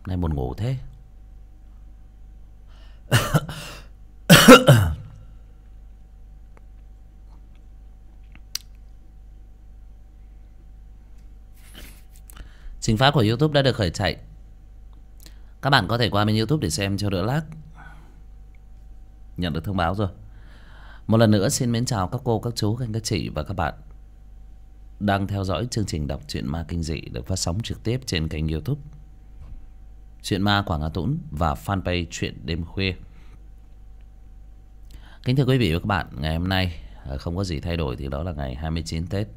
Nay buồn ngủ thế. Trình phát của YouTube đã được khởi chạy. Các bạn có thể qua bên YouTube để xem cho đỡ lag. Nhận được thông báo rồi. Một lần nữa xin mến chào các cô, các chú, các anh, các chị và các bạn đang theo dõi chương trình đọc truyện ma kinh dị được phát sóng trực tiếp trên kênh YouTube Truyện Ma Quảng Hà Tũng và fanpage Truyện Đêm Khuya. Kính thưa quý vị và các bạn, ngày hôm nay không có gì thay đổi thì đó là ngày 29 Tết.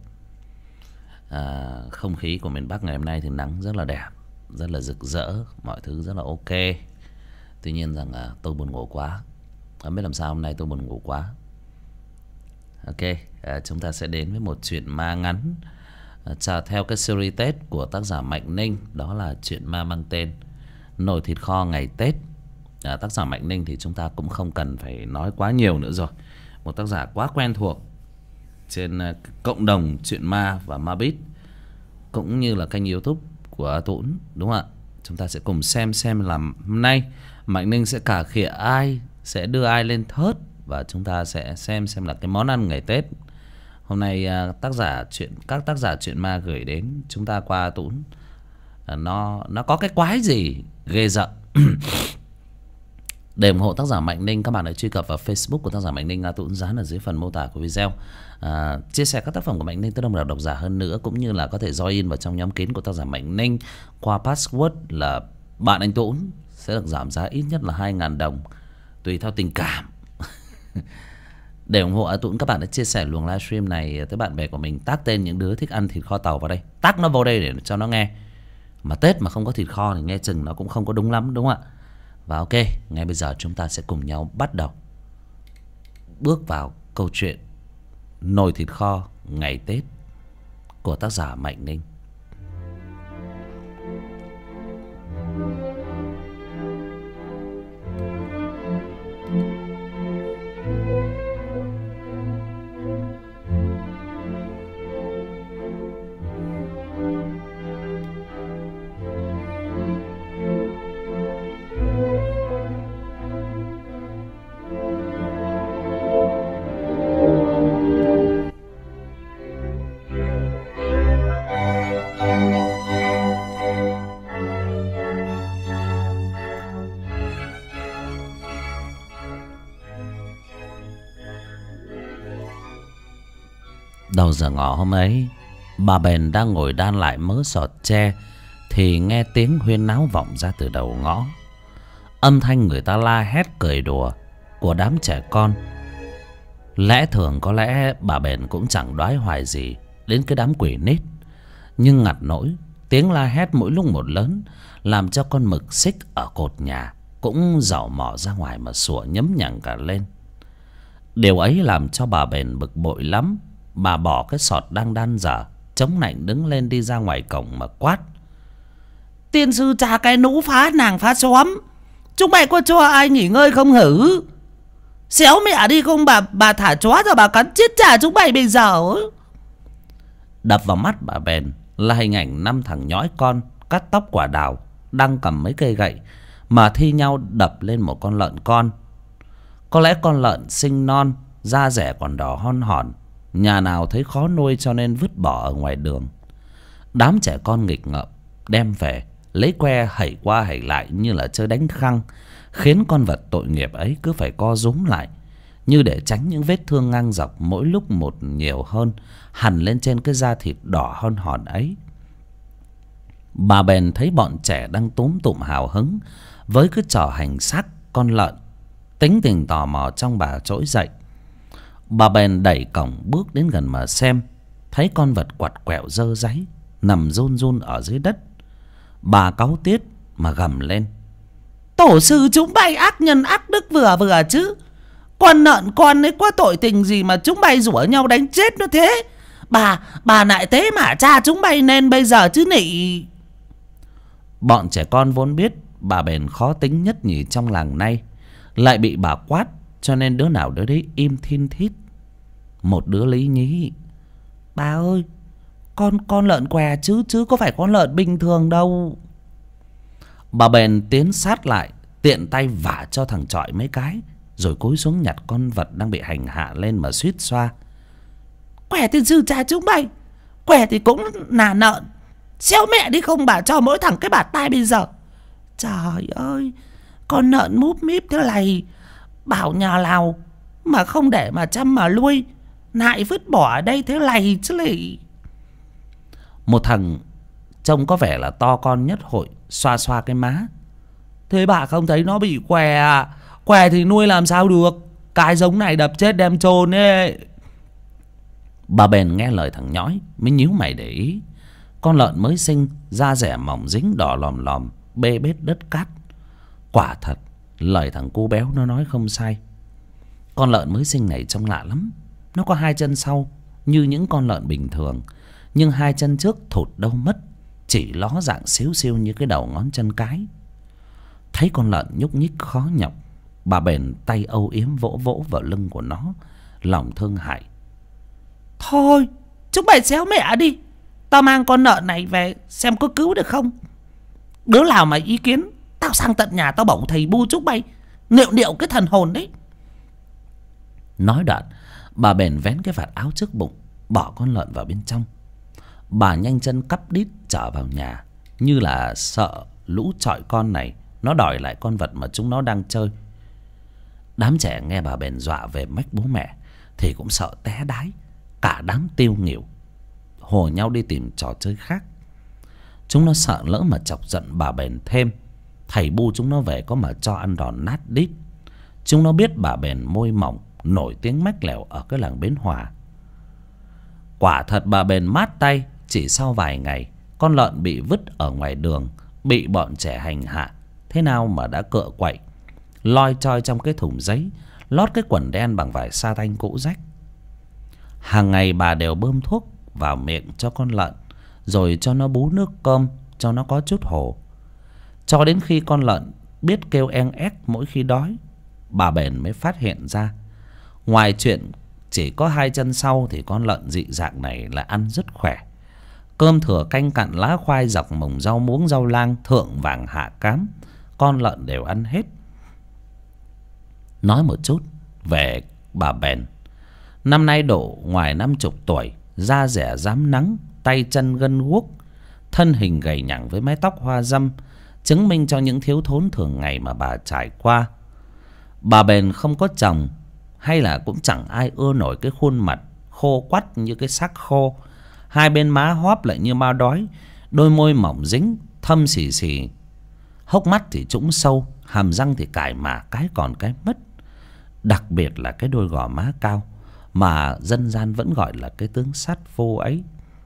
Không khí của miền Bắc ngày hôm nay thì nắng rất là đẹp, rất là rực rỡ, mọi thứ rất là ok. Tuy nhiên rằng tôi buồn ngủ quá. Không biết làm sao hôm nay tôi buồn ngủ quá. Ok, chúng ta sẽ đến với một chuyện ma ngắn theo cái series Tết của tác giả Mạnh Ninh. Đó là chuyện ma mang tên Nồi Thịt Kho Ngày Tết. Tác giả Mạnh Ninh thì chúng ta cũng không cần phải nói quá nhiều nữa rồi. Một tác giả quá quen thuộc trên cộng đồng chuyện ma và ma beat, cũng như là kênh YouTube của Tũng, đúng không ạ? Chúng ta sẽ cùng xem là hôm nay Mạnh Ninh sẽ cà khịa ai, sẽ đưa ai lên thớt, và chúng ta sẽ xem là cái món ăn ngày Tết hôm nay các tác giả chuyện ma gửi đến chúng ta qua Tũng nó có cái quái gì ghê rợn. Để ủng hộ tác giả Mạnh Ninh, các bạn hãy truy cập vào Facebook của tác giả Mạnh Ninh, Tũng dán ở dưới phần mô tả của video. Chia sẻ các tác phẩm của Mạnh Ninh tới đông đảo độc giả hơn nữa, cũng như là có thể join vào trong nhóm kín của tác giả Mạnh Ninh qua password là bạn anh Tũng, sẽ được giảm giá ít nhất là 2.000 đồng tùy theo tình cảm. Để ủng hộ Tũng, các bạn đã chia sẻ luồng livestream này tới bạn bè của mình, tag tên những đứa thích ăn thịt kho tàu vào đây, tag nó vào đây để cho nó nghe. Mà Tết mà không có thịt kho thì nghe chừng nó cũng không có đúng lắm, đúng không ạ? Và ok, ngay bây giờ chúng ta sẽ cùng nhau bắt đầu bước vào câu chuyện Nồi Thịt Kho Ngày Tết của tác giả Mạnh Ninh. Đầu giờ ngọ hôm ấy, bà bèn đang ngồi đan lại mớ sọt tre thì nghe tiếng huyên náo vọng ra từ đầu ngõ. Âm thanh người ta la hét cười đùa của đám trẻ con. Lẽ thường có lẽ bà bèn cũng chẳng đoái hoài gì đến cái đám quỷ nít, nhưng ngặt nỗi tiếng la hét mỗi lúc một lớn làm cho con mực xích ở cột nhà cũng dạo mò ra ngoài mà sủa nhấm nhằng cả lên. Điều ấy làm cho bà bèn bực bội lắm. Bà bỏ cái sọt đang đan dở, chống nạnh đứng lên đi ra ngoài cổng mà quát: "Tiên sư cha cái nũ phá nàng phá xóm, chúng mày có cho ai nghỉ ngơi không hử? Xéo mẹ đi không bà thả chó ra bà cắn chết cha chúng mày bây giờ." Đập vào mắt bà bèn là hình ảnh 5 thằng nhõi con cắt tóc quả đào đang cầm mấy cây gậy mà thi nhau đập lên một con lợn con. Có lẽ con lợn sinh non, da rẻ còn đỏ hon hòn, nhà nào thấy khó nuôi cho nên vứt bỏ ở ngoài đường. Đám trẻ con nghịch ngợm đem về lấy que hẩy qua hẩy lại như là chơi đánh khăng, khiến con vật tội nghiệp ấy cứ phải co rúm lại, như để tránh những vết thương ngang dọc mỗi lúc một nhiều hơn hằn lên trên cái da thịt đỏ hon hòn ấy. Bà bèn thấy bọn trẻ đang túm tụm hào hứng với cái trò hành xác con lợn, tính tình tò mò trong bà trỗi dậy. Bà bèn đẩy cổng bước đến gần mà xem, thấy con vật quặt quẹo dơ dáy nằm run run ở dưới đất. Bà cáu tiết mà gầm lên: "Tổ sư chúng bay ác nhân ác đức vừa vừa chứ, con lợn con ấy có tội tình gì mà chúng bay rủa nhau đánh chết nó thế? Bà lại thế mà cha chúng bay nên bây giờ chứ nị." Bọn trẻ con vốn biết bà bèn khó tính nhất nhì trong làng nay, lại bị bà quát cho nên đứa nào đứa đấy im thin thít. Một đứa lý nhí: "Bà ơi, con lợn què chứ có phải con lợn bình thường đâu." Bà bèn tiến sát lại, tiện tay vả cho thằng chọi mấy cái, rồi cúi xuống nhặt con vật đang bị hành hạ lên mà suýt xoa. Quẻ thì dư cha chúng mày, quẻ thì cũng nà nợn, xéo mẹ đi không bà cho mỗi thằng cái bạt tai bây giờ. Trời ơi, con nợn múp míp thế này, bảo nhà nào mà không để mà chăm mà nuôi, nại vứt bỏ ở đây thế này chứ lì. Một thằng trông có vẻ là to con nhất hội xoa xoa cái má. Thế bà không thấy nó bị què à? Què thì nuôi làm sao được, cái giống này đập chết đem chôn ấy. Bà bèn nghe lời thằng nhói mới nhíu mày để ý. Con lợn mới sinh, da rẻ mỏng dính đỏ lòm lòm, bê bết đất cát. Quả thật, lời thằng cu béo nó nói không sai. Con lợn mới sinh này trông lạ lắm. Nó có hai chân sau như những con lợn bình thường, nhưng hai chân trước thụt đâu mất, chỉ ló dạng xíu xiu như cái đầu ngón chân cái. Thấy con lợn nhúc nhích khó nhọc, bà bèn tay âu yếm vỗ vỗ vào lưng của nó, lòng thương hại. Thôi, chúng mày xéo mẹ đi, tao mang con lợn này về xem có cứu được không. Đứa nào mà ý kiến, tao sang tận nhà tao bổng thầy bu chúng mày, niệu niệu cái thần hồn đấy. Nói đoạn, bà bèn vén cái vạt áo trước bụng, bỏ con lợn vào bên trong. Bà nhanh chân cắp đít trở vào nhà, như là sợ lũ chọi con này nó đòi lại con vật mà chúng nó đang chơi. Đám trẻ nghe bà bèn dọa về mách bố mẹ thì cũng sợ té đái, cả đám tiêu nghỉu, hùa nhau đi tìm trò chơi khác. Chúng nó sợ lỡ mà chọc giận bà bèn thêm, thầy bu chúng nó về có mà cho ăn đòn nát đít. Chúng nó biết bà bèn môi mỏng, nổi tiếng mách lèo ở cái làng Bến Hòa. Quả thật bà bèn mát tay, chỉ sau vài ngày, con lợn bị vứt ở ngoài đường, bị bọn trẻ hành hạ, thế nào mà đã cựa quậy, loi choi trong cái thùng giấy, lót cái quần đen bằng vải sa tanh cũ rách. Hàng ngày bà đều bơm thuốc vào miệng cho con lợn, rồi cho nó bú nước cơm cho nó có chút hổ. Cho đến khi con lợn biết kêu eng ép mỗi khi đói, bà bèn mới phát hiện ra, ngoài chuyện chỉ có hai chân sau thì con lợn dị dạng này là ăn rất khỏe. Cơm thừa canh cặn lá khoai dọc mồng rau muống rau lang, thượng vàng hạ cám, con lợn đều ăn hết. Nói một chút về bà bèn. Năm nay độ ngoài 50 tuổi, da dẻ rám nắng, tay chân gân guốc, thân hình gầy nhẳng với mái tóc hoa râm, chứng minh cho những thiếu thốn thường ngày mà bà trải qua. Bà bèn không có chồng, hay là cũng chẳng ai ưa nổi cái khuôn mặt khô quắt như cái xác khô, hai bên má hóp lại như ma đói, đôi môi mỏng dính thâm xì xì, hốc mắt thì trũng sâu, hàm răng thì cải mà cái còn cái mất. Đặc biệt là cái đôi gò má cao mà dân gian vẫn gọi là cái tướng sắt vô ấy.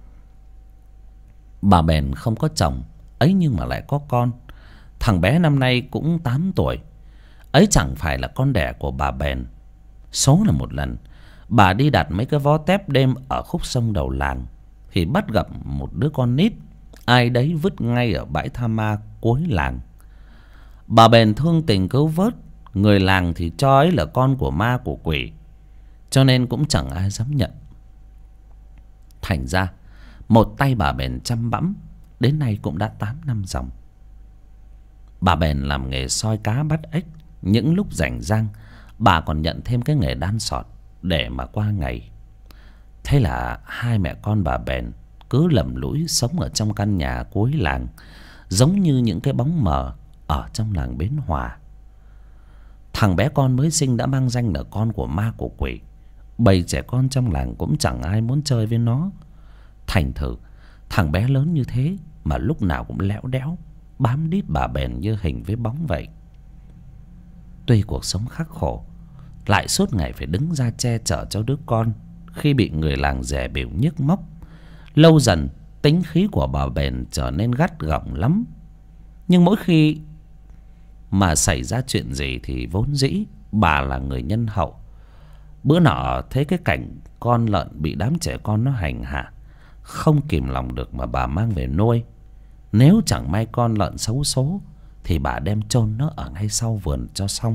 Bà bèn không có chồng ấy, nhưng mà lại có con. Thằng bé năm nay cũng 8 tuổi. Ấy chẳng phải là con đẻ của bà bèn. Số là một lần bà đi đặt mấy cái vó tép đêm ở khúc sông đầu làng, thì bắt gặp một đứa con nít ai đấy vứt ngay ở bãi tha ma cuối làng. Bà bèn thương tình cứu vớt, người làng thì cho ấy là con của ma của quỷ, cho nên cũng chẳng ai dám nhận. Thành ra một tay bà bèn chăm bẵm, đến nay cũng đã 8 năm ròng. Bà bèn làm nghề soi cá bắt ếch, những lúc rảnh rang bà còn nhận thêm cái nghề đan sọt để mà qua ngày. Thế là hai mẹ con bà bèn cứ lầm lũi sống ở trong căn nhà cuối làng, giống như những cái bóng mờ ở trong làng Bến Hòa. Thằng bé con mới sinh đã mang danh là con của ma của quỷ, bầy trẻ con trong làng cũng chẳng ai muốn chơi với nó. Thành thử thằng bé lớn như thế mà lúc nào cũng lẽo đẽo, bám đít bà bèn như hình với bóng vậy. Tuy cuộc sống khắc khổ, lại suốt ngày phải đứng ra che chở cho đứa con khi bị người làng dè bỉu nhức móc. Lâu dần tính khí của bà bèn trở nên gắt gỏng lắm. Nhưng mỗi khi mà xảy ra chuyện gì thì vốn dĩ bà là người nhân hậu. Bữa nọ thấy cái cảnh con lợn bị đám trẻ con nó hành hạ, không kìm lòng được mà bà mang về nuôi. Nếu chẳng may con lợn xấu số thì bà đem chôn nó ở ngay sau vườn cho xong.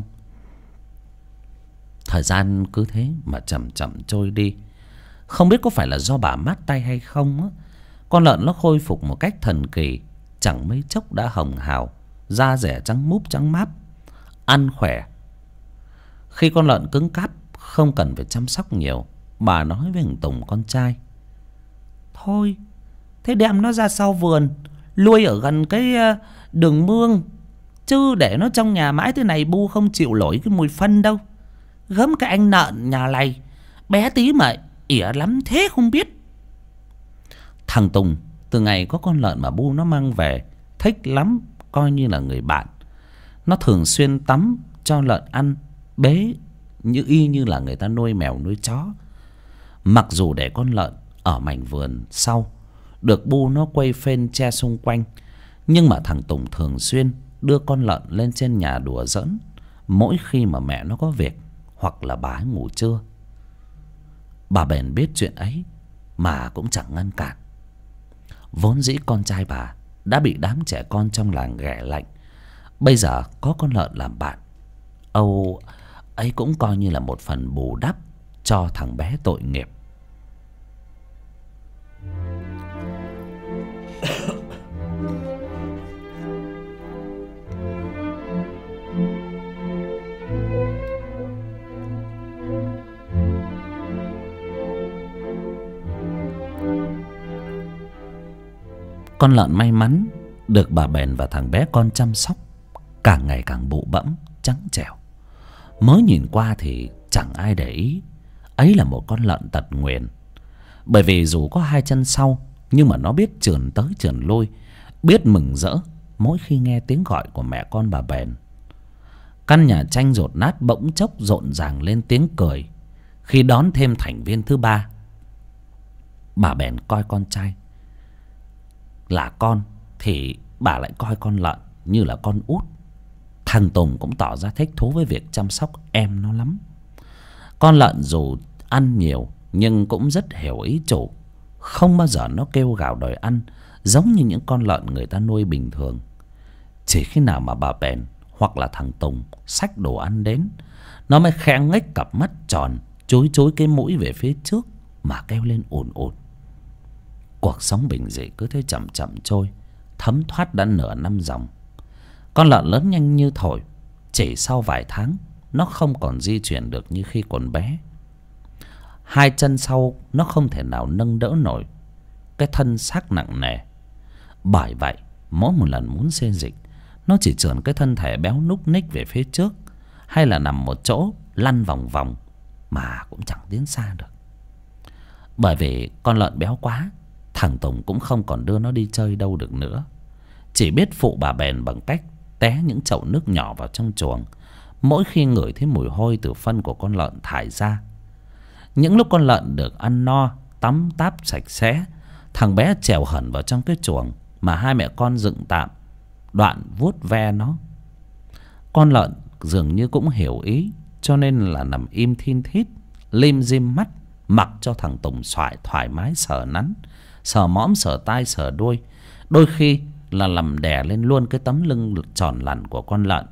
Thời gian cứ thế mà chậm chậm trôi đi. Không biết có phải là do bà mát tay hay không á, con lợn nó khôi phục một cách thần kỳ, chẳng mấy chốc đã hồng hào, da rẻ trắng múp trắng máp, ăn khỏe. Khi con lợn cứng cáp không cần phải chăm sóc nhiều, bà nói với thằng Tùng con trai: thôi thế đem nó ra sau vườn nuôi ở gần cái đường mương, chứ để nó trong nhà mãi thế này Bu không chịu nổi cái mùi phân đâu. Gớm cái anh nợn nhà này bé tí mà ỉa lắm thế không biết. Thằng Tùng từ ngày có con lợn mà Bu nó mang về thích lắm, coi như là người bạn. Nó thường xuyên tắm cho lợn ăn, bế y như là người ta nuôi mèo nuôi chó. Mặc dù để con lợn ở mảnh vườn sau được Bu nó quây phên che xung quanh, nhưng mà thằng Tùng thường xuyên đưa con lợn lên trên nhà đùa giỡn mỗi khi mà mẹ nó có việc hoặc là bà ấy ngủ trưa. Bà bèn biết chuyện ấy mà cũng chẳng ngăn cản. Vốn dĩ con trai bà đã bị đám trẻ con trong làng ghẻ lạnh, bây giờ có con lợn làm bạn, Âu ấy cũng coi như là một phần bù đắp cho thằng bé tội nghiệp. Con lợn may mắn được bà bèn và thằng bé con chăm sóc càng ngày càng bụ bẫm trắng trẻo. Mới nhìn qua thì chẳng ai để ý ấy là một con lợn tật nguyền, bởi vì dù có hai chân sau nhưng mà nó biết trườn tới trườn lui, biết mừng rỡ mỗi khi nghe tiếng gọi của mẹ con bà bèn. Căn nhà tranh dột nát bỗng chốc rộn ràng lên tiếng cười khi đón thêm thành viên thứ ba. Bà bèn coi con trai là con thì bà lại coi con lợn như là con út. Thằng Tùng cũng tỏ ra thích thú với việc chăm sóc em nó lắm. Con lợn dù ăn nhiều nhưng cũng rất hiểu ý chủ, không bao giờ nó kêu gào đòi ăn giống như những con lợn người ta nuôi bình thường. Chỉ khi nào mà bà bèn hoặc là thằng Tùng xách đồ ăn đến, nó mới khẽ nghếch cặp mắt tròn, chúi chúi cái mũi về phía trước mà kêu lên ồn ồn. Cuộc sống bình dị cứ thế chậm chậm trôi, thấm thoát đã nửa năm dòng. Con lợn lớn nhanh như thổi, chỉ sau vài tháng nó không còn di chuyển được như khi còn bé. Hai chân sau nó không thể nào nâng đỡ nổi, cái thân xác nặng nề. Bởi vậy mỗi một lần muốn xê dịch, nó chỉ trườn cái thân thể béo núc ních về phía trước, hay là nằm một chỗ lăn vòng vòng mà cũng chẳng tiến xa được. Bởi vì con lợn béo quá, thằng Tùng cũng không còn đưa nó đi chơi đâu được nữa, chỉ biết phụ bà bèn bằng cách té những chậu nước nhỏ vào trong chuồng mỗi khi ngửi thấy mùi hôi từ phân của con lợn thải ra. Những lúc con lợn được ăn no, tắm táp sạch sẽ, thằng bé trèo hẳn vào trong cái chuồng mà hai mẹ con dựng tạm, đoạn vuốt ve nó. Con lợn dường như cũng hiểu ý, cho nên là nằm im thin thít, lim dim mắt, mặc cho thằng Tùng thoải mái sờ nắn, sờ mõm, sờ tai, sờ đuôi, đôi khi là làm đè lên luôn cái tấm lưng tròn lẳn của con lợn.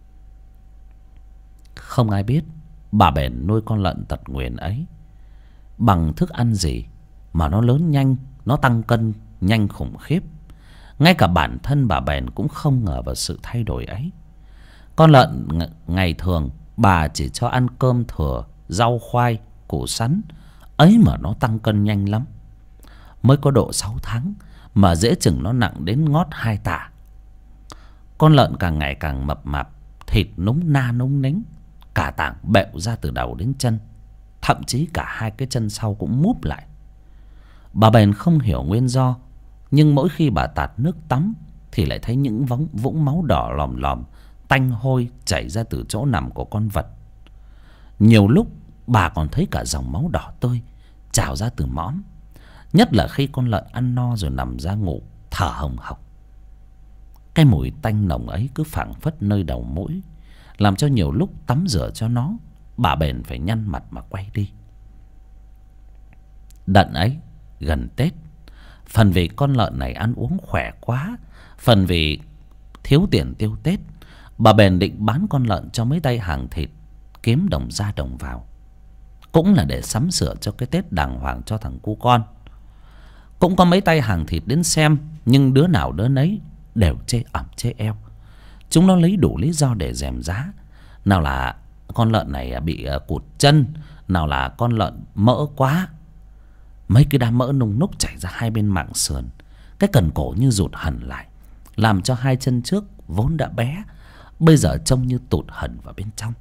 Không ai biết bà bèn nuôi con lợn tật nguyền ấy bằng thức ăn gì mà nó lớn nhanh, nó tăng cân nhanh khủng khiếp. Ngay cả bản thân bà bèn cũng không ngờ vào sự thay đổi ấy. Con lợn ngày thường bà chỉ cho ăn cơm thừa, rau khoai, củ sắn, ấy mà nó tăng cân nhanh lắm. Mới có độ 6 tháng mà dễ chừng nó nặng đến ngót 2 tạ. Con lợn càng ngày càng mập mạp, thịt núng na núng nính, cả tảng bẹo ra từ đầu đến chân, thậm chí cả hai cái chân sau cũng múp lại. Bà bèn không hiểu nguyên do, nhưng mỗi khi bà tạt nước tắm thì lại thấy những vũng máu đỏ lòm lòm tanh hôi chảy ra từ chỗ nằm của con vật. Nhiều lúc bà còn thấy cả dòng máu đỏ tươi trào ra từ mõm, nhất là khi con lợn ăn no rồi nằm ra ngủ thở hồng hộc. Cái mùi tanh nồng ấy cứ phảng phất nơi đầu mũi, làm cho nhiều lúc tắm rửa cho nó, bà bèn phải nhăn mặt mà quay đi. Đợt ấy gần Tết, phần vì con lợn này ăn uống khỏe quá, phần vì thiếu tiền tiêu Tết, bà bèn định bán con lợn cho mấy tay hàng thịt, kiếm đồng ra đồng vào, cũng là để sắm sửa cho cái Tết đàng hoàng cho thằng cu con. Cũng có mấy tay hàng thịt đến xem, nhưng đứa nào đứa nấy đều chê ẩm chê eo. chúng nó lấy đủ lý do để gièm giá. Nào là con lợn này bị cụt chân, nào là con lợn mỡ quá. Mấy cái đám mỡ nung núc chảy ra hai bên mảng sườn, cái cần cổ như rụt hẳn lại, làm cho hai chân trước vốn đã bé bây giờ trông như tụt hẳn vào bên trong.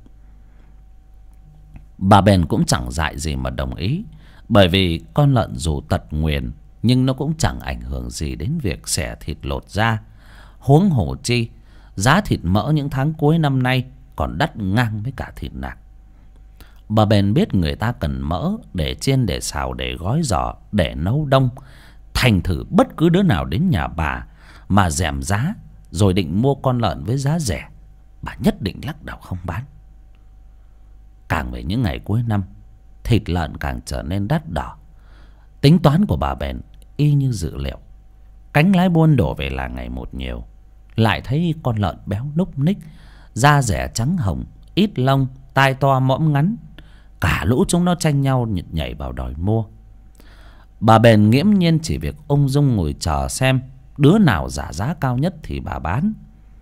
Bà bèn cũng chẳng dại gì mà đồng ý, bởi vì con lợn dù tật nguyền nhưng nó cũng chẳng ảnh hưởng gì đến việc xẻ thịt lột da. Huống hồ chi giá thịt mỡ những tháng cuối năm nay còn đắt ngang với cả thịt nạc. Bà bèn biết người ta cần mỡ để chiên, để xào, để gói giò, để nấu đông. Thành thử bất cứ đứa nào đến nhà bà mà gièm giá rồi định mua con lợn với giá rẻ, bà nhất định lắc đầu không bán. Càng về những ngày cuối năm, thịt lợn càng trở nên đắt đỏ. Tính toán của bà bèn y như dự liệu. Cánh lái buôn đổ về làng ngày một nhiều, lại thấy con lợn béo núc ních, da rẻ trắng hồng, ít lông, tai to mõm ngắn. Cả lũ chúng nó tranh nhau nhảy vào đòi mua. Bà bèn nghiễm nhiên chỉ việc ung dung ngồi chờ xem đứa nào giả giá cao nhất thì bà bán.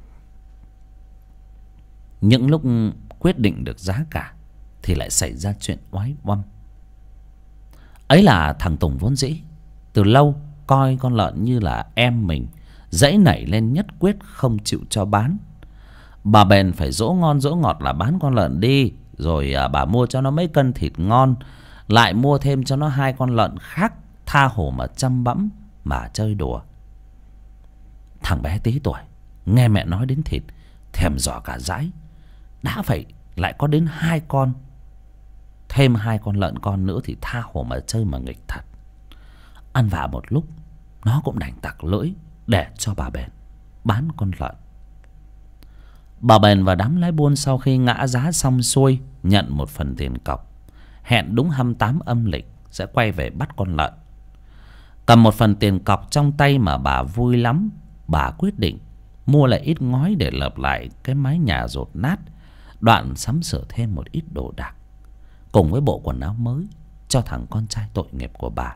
Những lúc quyết định được giá cả thì lại xảy ra chuyện oái oăm. Ấy là thằng Tùng vốn dĩ từ lâu coi con lợn như là em mình, dãy nảy lên nhất quyết không chịu cho bán. Bà bèn phải dỗ ngon dỗ ngọt là bán con lợn đi, rồi bà mua cho nó mấy cân thịt ngon, lại mua thêm cho nó 2 con lợn khác, tha hồ mà chăm bẵm mà chơi đùa. Thằng bé tí tuổi nghe mẹ nói đến thịt thèm giỏ cả dãi. Đã vậy lại có đến 2 con, thêm 2 con lợn con nữa thì tha hồ mà chơi mà nghịch thật. Ăn vạ một lúc, nó cũng đành tặc lưỡi để cho bà bèn bán con lợn. Bà bèn và đám lái buôn sau khi ngã giá xong xuôi nhận một phần tiền cọc, hẹn đúng 28 âm lịch sẽ quay về bắt con lợn. Cầm một phần tiền cọc trong tay mà bà vui lắm. Bà quyết định mua lại ít ngói để lợp lại cái mái nhà dột nát, đoạn sắm sửa thêm một ít đồ đạc, cùng với bộ quần áo mới cho thằng con trai tội nghiệp của bà.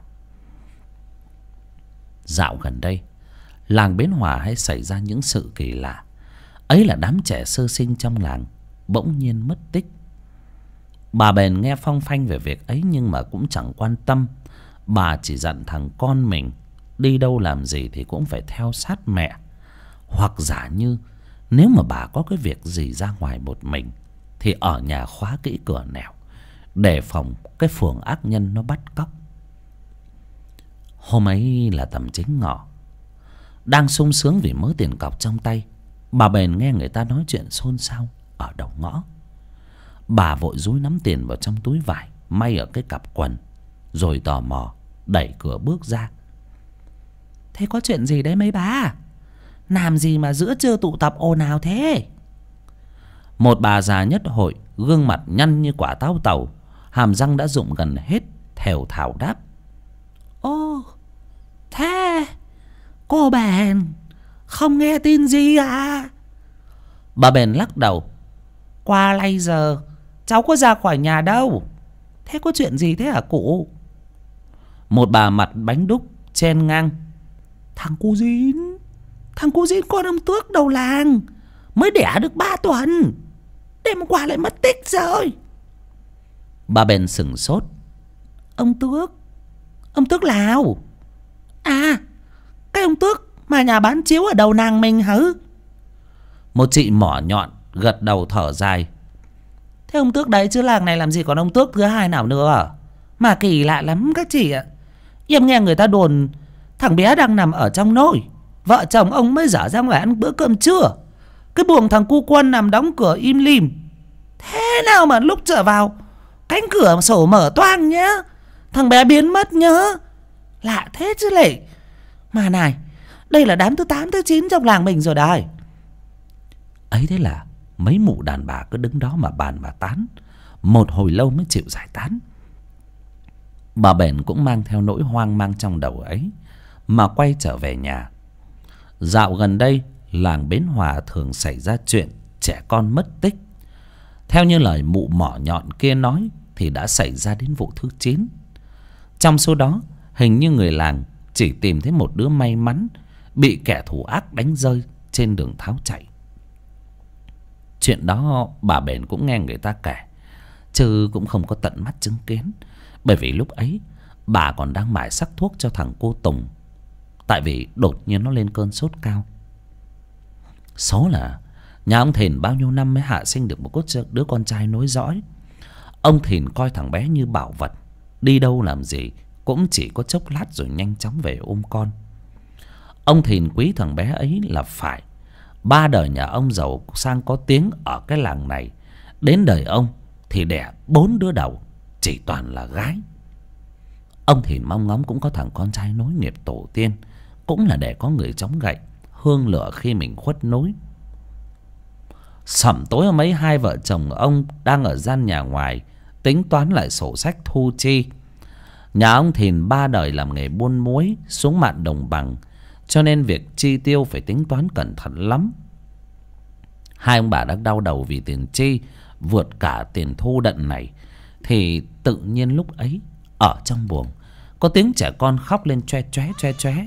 Dạo gần đây, làng Bến Hòa hay xảy ra những sự kỳ lạ. Ấy là đám trẻ sơ sinh trong làng bỗng nhiên mất tích. Bà bèn nghe phong phanh về việc ấy nhưng mà cũng chẳng quan tâm. Bà chỉ dặn thằng con mình đi đâu làm gì thì cũng phải theo sát mẹ. Hoặc giả như nếu mà bà có cái việc gì ra ngoài một mình thì ở nhà khóa kỹ cửa nẻo, đề phòng cái phường ác nhân nó bắt cóc. Hôm ấy là tầm chính ngọ, đang sung sướng vì mớ tiền cọc trong tay, bà bèn nghe người ta nói chuyện xôn xao ở đầu ngõ. Bà vội dúi nắm tiền vào trong túi vải may ở cái cặp quần, rồi tò mò đẩy cửa bước ra. Thế có chuyện gì đấy mấy bà? Làm gì mà giữa trưa tụ tập ồn ào thế? Một bà già nhất hội, gương mặt nhăn như quả táo tàu, hàm răng đã rụng gần hết, thều thào đáp. Ô, thế cô bèn không nghe tin gì à? Bà bèn lắc đầu. Qua nay giờ cháu có ra khỏi nhà đâu. Thế có chuyện gì thế hả cụ? Một bà mặt bánh đúc chen ngang. Thằng cu Dín con ông Tước đầu làng mới đẻ được 3 tuần, đêm qua lại mất tích rồi. Bà bèn sửng sốt. Ông Tước nào? À, cái ông Tước mà nhà bán chiếu ở đầu nàng mình hả? Một chị mỏ nhọn gật đầu thở dài. Thế ông Tước đấy chứ làng này làm gì còn ông Tước thứ hai nào nữa? Mà kỳ lạ lắm các chị ạ. Em nghe người ta đồn thằng bé đang nằm ở trong nôi, vợ chồng ông mới dở ra ngoài ăn bữa cơm trưa. Cái buồng thằng cu Quân nằm đóng cửa im lìm. Thế nào mà lúc trở vào cánh cửa sổ mở toang nhá, thằng bé biến mất nhá. Lạ thế chứ lệ. Mà này, đây là đám thứ 8 thứ 9 trong làng mình rồi đấy. Ấy thế là mấy mụ đàn bà cứ đứng đó mà bàn mà tán, một hồi lâu mới chịu giải tán. Bà bèn cũng mang theo nỗi hoang mang trong đầu ấy mà quay trở về nhà. Dạo gần đây, làng Bến Hòa thường xảy ra chuyện trẻ con mất tích. Theo như lời mụ mỏ nhọn kia nói thì đã xảy ra đến vụ thứ 9. Trong số đó, hình như người làng chỉ tìm thấy một đứa may mắn bị kẻ thù ác đánh rơi trên đường tháo chạy. Chuyện đó bà Bền cũng nghe người ta kể, chứ cũng không có tận mắt chứng kiến. Bởi vì lúc ấy bà còn đang mải sắc thuốc cho thằng cô Tùng. Tại vì đột nhiên nó lên cơn sốt cao. Số là nhà ông Thìn bao nhiêu năm mới hạ sinh được một đứa con trai nối dõi. Ông Thìn coi thằng bé như bảo vật, đi đâu làm gì cũng chỉ có chốc lát rồi nhanh chóng về ôm con. Ông Thìn quý thằng bé ấy là phải. 3 đời nhà ông giàu sang có tiếng ở cái làng này. Đến đời ông thì đẻ 4 đứa đầu, chỉ toàn là gái. Ông Thìn mong ngóng cũng có thằng con trai nối nghiệp tổ tiên, cũng là để có người chống gậy hương lửa khi mình khuất núi. Sẩm tối hôm ấy, hai vợ chồng ông đang ở gian nhà ngoài tính toán lại sổ sách thu chi. Nhà ông Thìn 3 đời làm nghề buôn muối xuống mạn đồng bằng, cho nên việc chi tiêu phải tính toán cẩn thận lắm. Hai ông bà đang đau đầu vì tiền chi vượt cả tiền thu đận này, thì tự nhiên lúc ấy ở trong buồng có tiếng trẻ con khóc lên choe choé choe choé.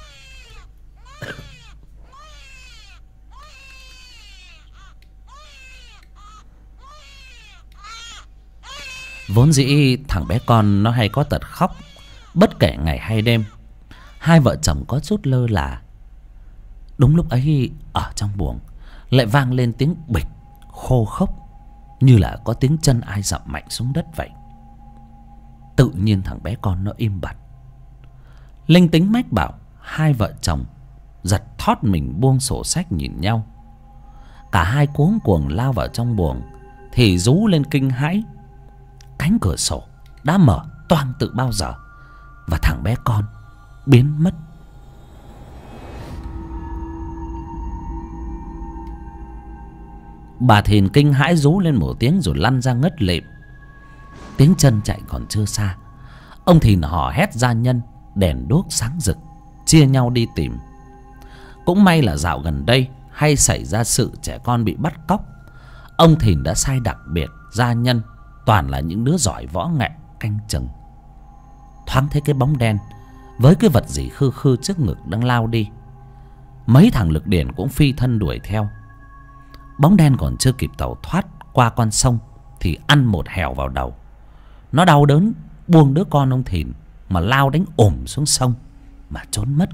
Vốn dĩ thằng bé con nó hay có tật khóc bất kể ngày hay đêm. Hai vợ chồng có chút lơ là. Đúng lúc ấy ở trong buồng lại vang lên tiếng bịch khô khốc, như là có tiếng chân ai dậm mạnh xuống đất vậy. Tự nhiên thằng bé con nó im bặt. Linh tính mách bảo hai vợ chồng giật thót mình buông sổ sách nhìn nhau. Cả hai cuống cuồng lao vào trong buồng thì rú lên kinh hãi. Cánh cửa sổ đã mở toang từ bao giờ, và thằng bé con biến mất. Bà Thìn kinh hãi rú lên một tiếng rồi lăn ra ngất lịm. Tiếng chân chạy còn chưa xa, ông Thìn hò hét gia nhân đèn đuốc sáng rực chia nhau đi tìm. Cũng may là dạo gần đây hay xảy ra sự trẻ con bị bắt cóc. Ông Thìn đã sai đặc biệt gia nhân, toàn là những đứa giỏi võ nghệ canh chừng. Thoáng thấy cái bóng đen với cái vật gì khư khư trước ngực đang lao đi, mấy thằng lực điển cũng phi thân đuổi theo. Bóng đen còn chưa kịp tẩu thoát qua con sông thì ăn một hèo vào đầu. Nó đau đớn buông đứa con ông Thìn mà lao đánh ổm xuống sông mà trốn mất.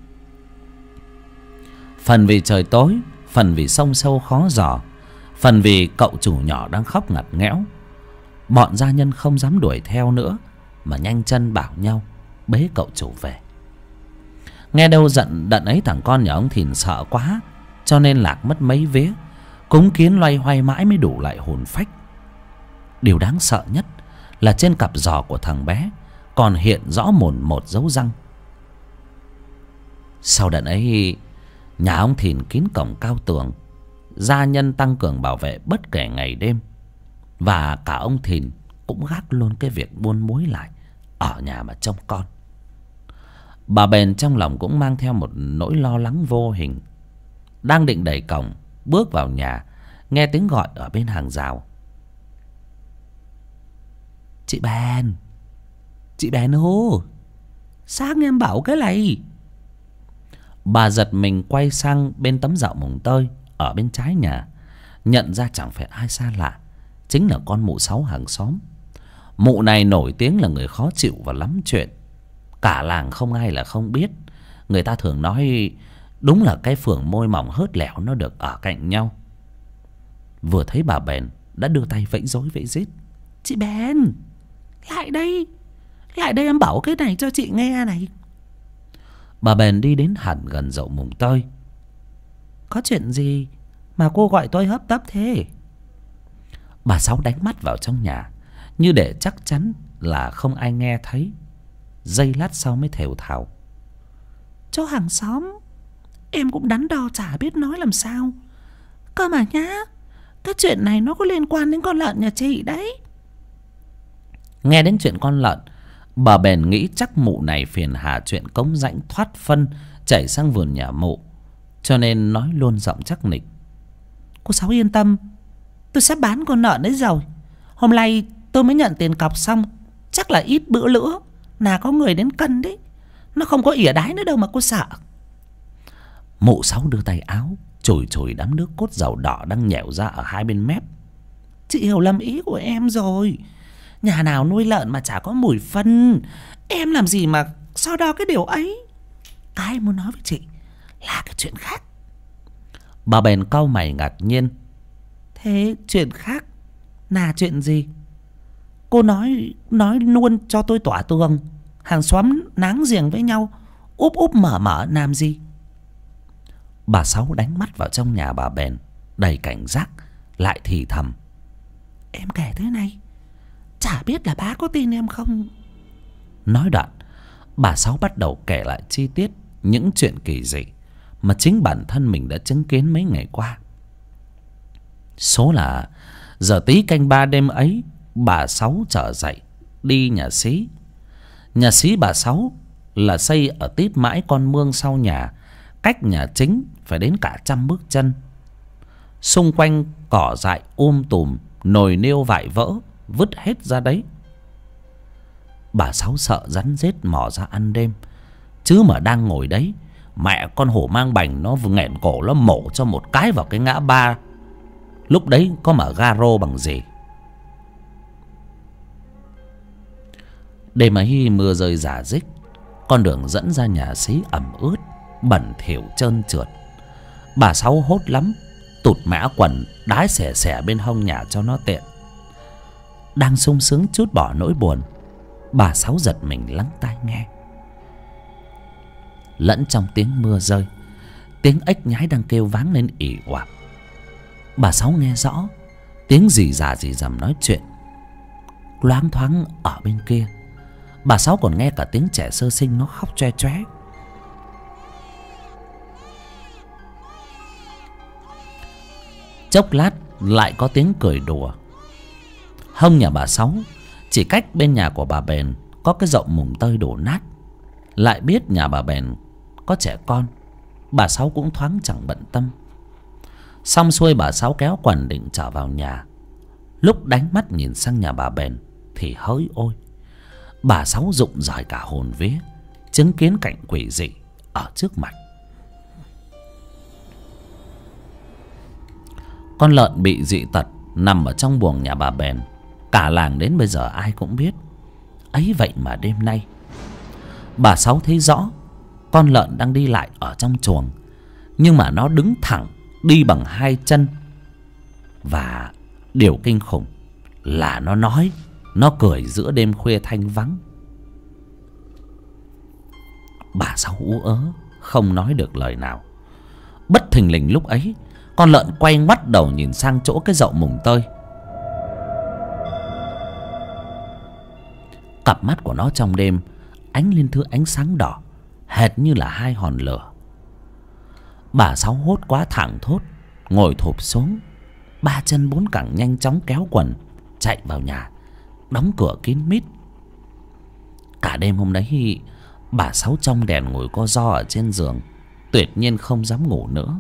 Phần vì trời tối, phần vì sông sâu khó dò, phần vì cậu chủ nhỏ đang khóc ngặt nghẽo, bọn gia nhân không dám đuổi theo nữa mà nhanh chân bảo nhau bế cậu chủ về. Nghe đâu giận đận ấy thằng con nhà ông Thìn sợ quá, cho nên lạc mất mấy vía, cúng kiến loay hoay mãi mới đủ lại hồn phách. Điều đáng sợ nhất là trên cặp giò của thằng bé còn hiện rõ mồn một dấu răng. Sau đợt ấy, nhà ông Thìn kín cổng cao tường, gia nhân tăng cường bảo vệ bất kể ngày đêm, và cả ông Thìn cũng gác luôn cái việc buôn muối lại ở nhà mà trông con. Bà Bền trong lòng cũng mang theo một nỗi lo lắng vô hình. Đang định đẩy cổng bước vào nhà, nghe tiếng gọi ở bên hàng rào. Chị Bền, chị Bền hô, sáng em bảo cái này. Bà giật mình quay sang bên tấm dạo mồng tơi ở bên trái nhà, nhận ra chẳng phải ai xa lạ, chính là con mụ Sáu hàng xóm. Mụ này nổi tiếng là người khó chịu và lắm chuyện, cả làng không ai là không biết. Người ta thường nói đúng là cái phường môi mỏng hớt lẻo nó được ở cạnh nhau. Vừa thấy bà Bền đã đưa tay vẫy rối vẫy rít. Chị Bền, lại đây em bảo cái này cho chị nghe này. Bà Bền đi đến hẳn gần dậu mùng tơi. Có chuyện gì mà cô gọi tôi hấp tấp thế? Bà Sáu đánh mắt vào trong nhà, như để chắc chắn là không ai nghe thấy. Giây lát sau mới thều thào. Chỗ hàng xóm, em cũng đắn đo chả biết nói làm sao. Cơ mà nhá, cái chuyện này nó có liên quan đến con lợn nhà chị đấy. Nghe đến chuyện con lợn, bà Bền nghĩ chắc mụ này phiền hà chuyện cống rãnh thoát phân chảy sang vườn nhà mụ, cho nên nói luôn giọng chắc nịch. Cô Sáu yên tâm, tôi sắp bán con lợn đấy rồi. Hôm nay tôi mới nhận tiền cọc xong, chắc là ít bữa nữa là có người đến cân đấy. Nó không có ỉa đái nữa đâu mà cô sợ. Mụ Sáu đưa tay áo chùi chùi đám nước cốt dầu đỏ đang nhẻo ra ở hai bên mép. Chị hiểu lầm ý của em rồi. Nhà nào nuôi lợn mà chả có mùi phân. Em làm gì mà so đo cái điều ấy. Cái em muốn nói với chị là cái chuyện khác. Bà bèn cau mày ngạc nhiên. Thế chuyện khác là chuyện gì? Cô nói luôn cho tôi tỏa tường. Hàng xóm láng giềng với nhau úp úp mở mở làm gì? Bà Sáu đánh mắt vào trong nhà bà bèn đầy cảnh giác, lại thì thầm. Em kể thế này, chả biết là bá có tin em không. Nói đoạn, bà Sáu bắt đầu kể lại chi tiết những chuyện kỳ dị mà chính bản thân mình đã chứng kiến mấy ngày qua. Số là giờ tí canh 3 đêm ấy, bà Sáu trở dậy đi nhà xí. Nhà xí bà Sáu là xây ở tít mãi con mương sau nhà, cách nhà chính phải đến cả 100 bước chân. Xung quanh cỏ dại tùm, nồi niêu vải vỡ vứt hết ra đấy. Bà Sáu sợ rắn rết mò ra ăn đêm, chứ mà đang ngồi đấy, mẹ con hổ mang bành nó vừa nghẹn cổ nó mổ cho một cái vào cái ngã ba. Lúc đấy có mà garo bằng gì. Đêm ấy mưa rơi rả rích, con đường dẫn ra nhà xí ẩm ướt, bẩn thỉu trơn trượt. Bà Sáu hốt lắm, tụt mã quần đái xẻ xẻ bên hông nhà cho nó tiện. Đang sung sướng trút bỏ nỗi buồn, bà Sáu giật mình lắng tai nghe. Lẫn trong tiếng mưa rơi, tiếng ếch nhái đang kêu váng lên ỉ oạp. Bà Sáu nghe rõ tiếng rì rầm nói chuyện. Loáng thoáng ở bên kia, bà Sáu còn nghe cả tiếng trẻ sơ sinh nó khóc choe choé. Chốc lát lại có tiếng cười đùa. Hông nhà bà Sáu chỉ cách bên nhà của bà bèn có cái rộng mùng tơi đổ nát. Lại biết nhà bà bèn có trẻ con, bà Sáu cũng thoáng chẳng bận tâm. Xong xuôi bà Sáu kéo quần định trở vào nhà. Lúc đánh mắt nhìn sang nhà bà bèn thì hỡi ôi, bà Sáu rụng rời cả hồn vía, chứng kiến cảnh quỷ dị ở trước mặt. Con lợn bị dị tật nằm ở trong buồng nhà bà bèn, cả làng đến bây giờ ai cũng biết. Ấy vậy mà đêm nay bà Sáu thấy rõ con lợn đang đi lại ở trong chuồng, nhưng mà nó đứng thẳng, đi bằng hai chân. Và điều kinh khủng là nó nói, nó cười giữa đêm khuya thanh vắng. Bà Sáu ú ớ không nói được lời nào. Bất thình lình lúc ấy, con lợn quay ngoắt đầu nhìn sang chỗ cái rậu mùng tơi. Cặp mắt của nó trong đêm ánh lên thứ ánh sáng đỏ, hệt như là hai hòn lửa. Bà Sáu hốt quá thảng thốt, ngồi thụp xuống, ba chân bốn cẳng nhanh chóng kéo quần chạy vào nhà, đóng cửa kín mít. Cả đêm hôm đấy bà Sáu trong đèn ngồi co ro ở trên giường, tuyệt nhiên không dám ngủ nữa.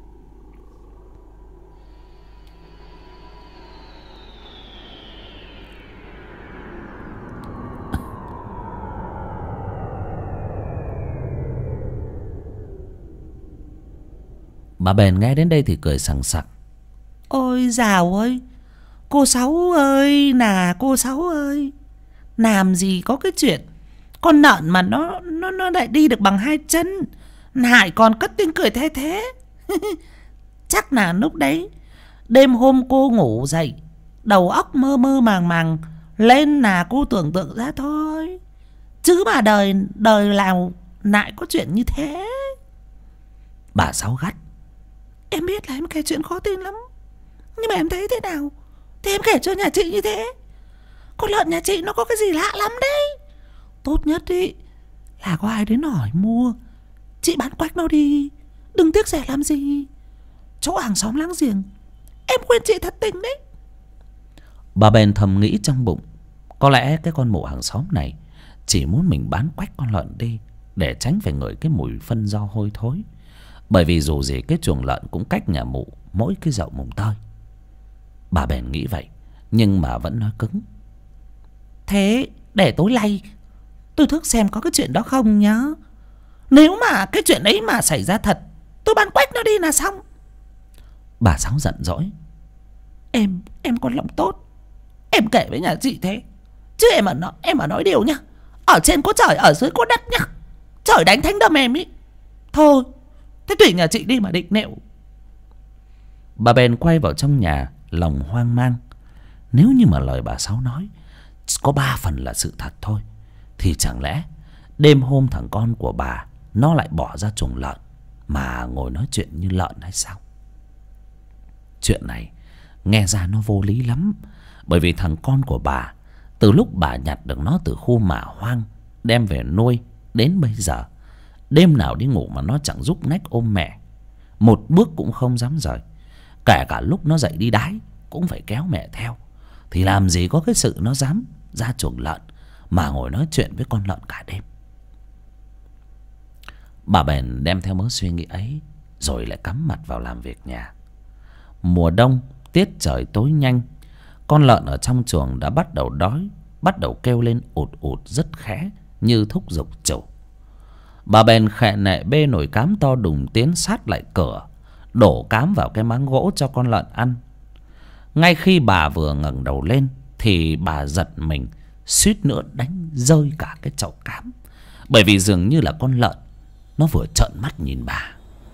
Bà bèn nghe đến đây thì cười sằng sặc. Ôi dào ơi, cô Sáu ơi, là cô Sáu ơi, làm gì có cái chuyện con lợn mà nó lại đi được bằng hai chân. Hải còn cất tiếng cười the thế. Chắc là lúc đấy đêm hôm cô ngủ dậy, đầu óc mơ mơ màng màng lên là cô tưởng tượng ra thôi. Chứ mà đời nào lại có chuyện như thế. Bà Sáu gắt. Em biết là em kể chuyện khó tin lắm, nhưng mà em thấy thế nào thì em kể cho nhà chị như thế. Con lợn nhà chị nó có cái gì lạ lắm đấy. Tốt nhất ý là có ai đến hỏi mua, chị bán quách nó đi, đừng tiếc rẻ làm gì. Chỗ hàng xóm láng giềng, em khuyên chị thật tình đấy. Bà bèn thầm nghĩ trong bụng, có lẽ cái con mụ hàng xóm này chỉ muốn mình bán quách con lợn đi để tránh phải ngửi cái mùi phân do hôi thối. Bởi vì dù gì cái chuồng lợn cũng cách nhà mụ mỗi cái dậu mùng tơi. Bà bèn nghĩ vậy, nhưng mà vẫn nói cứng. Thế để tối nay tôi thức xem có cái chuyện đó không nhá. Nếu mà cái chuyện ấy mà xảy ra thật, tôi bán quách nó đi là xong. Bà Sáu giận dỗi. Em có lòng tốt, em kể với nhà chị thế, chứ em mà nói điều nhá. Ở trên có trời, ở dưới có đất nhá. Trời đánh thánh đâm em ý. Thôi, thế tùy nhà chị đi mà định nẹo. Bà bèn quay vào trong nhà, lòng hoang mang. Nếu như mà lời bà Sáu nói có 3 phần là sự thật thôi, thì chẳng lẽ đêm hôm thằng con của bà nó lại bỏ ra chuồng lợn mà ngồi nói chuyện như lợn hay sao? Chuyện này nghe ra nó vô lý lắm. Bởi vì thằng con của bà, từ lúc bà nhặt được nó từ khu mả hoang đem về nuôi đến bây giờ, đêm nào đi ngủ mà nó chẳng giúp nách ôm mẹ, một bước cũng không dám rời. Kể cả lúc nó dậy đi đái cũng phải kéo mẹ theo. Thì làm gì có cái sự nó dám ra chuồng lợn mà ngồi nói chuyện với con lợn cả đêm. Bà bèn đem theo mớ suy nghĩ ấy rồi lại cắm mặt vào làm việc nhà. Mùa đông, tiết trời tối nhanh, con lợn ở trong chuồng đã bắt đầu đói, bắt đầu kêu lên ụt ụt rất khẽ như thúc giục chủ. Bà bèn khệ nệ bê nồi cám to đùng tiến sát lại cửa, đổ cám vào cái máng gỗ cho con lợn ăn. Ngay khi bà vừa ngẩng đầu lên thì bà giật mình, suýt nữa đánh rơi cả cái chậu cám. Bởi vì dường như là con lợn nó vừa trợn mắt nhìn bà.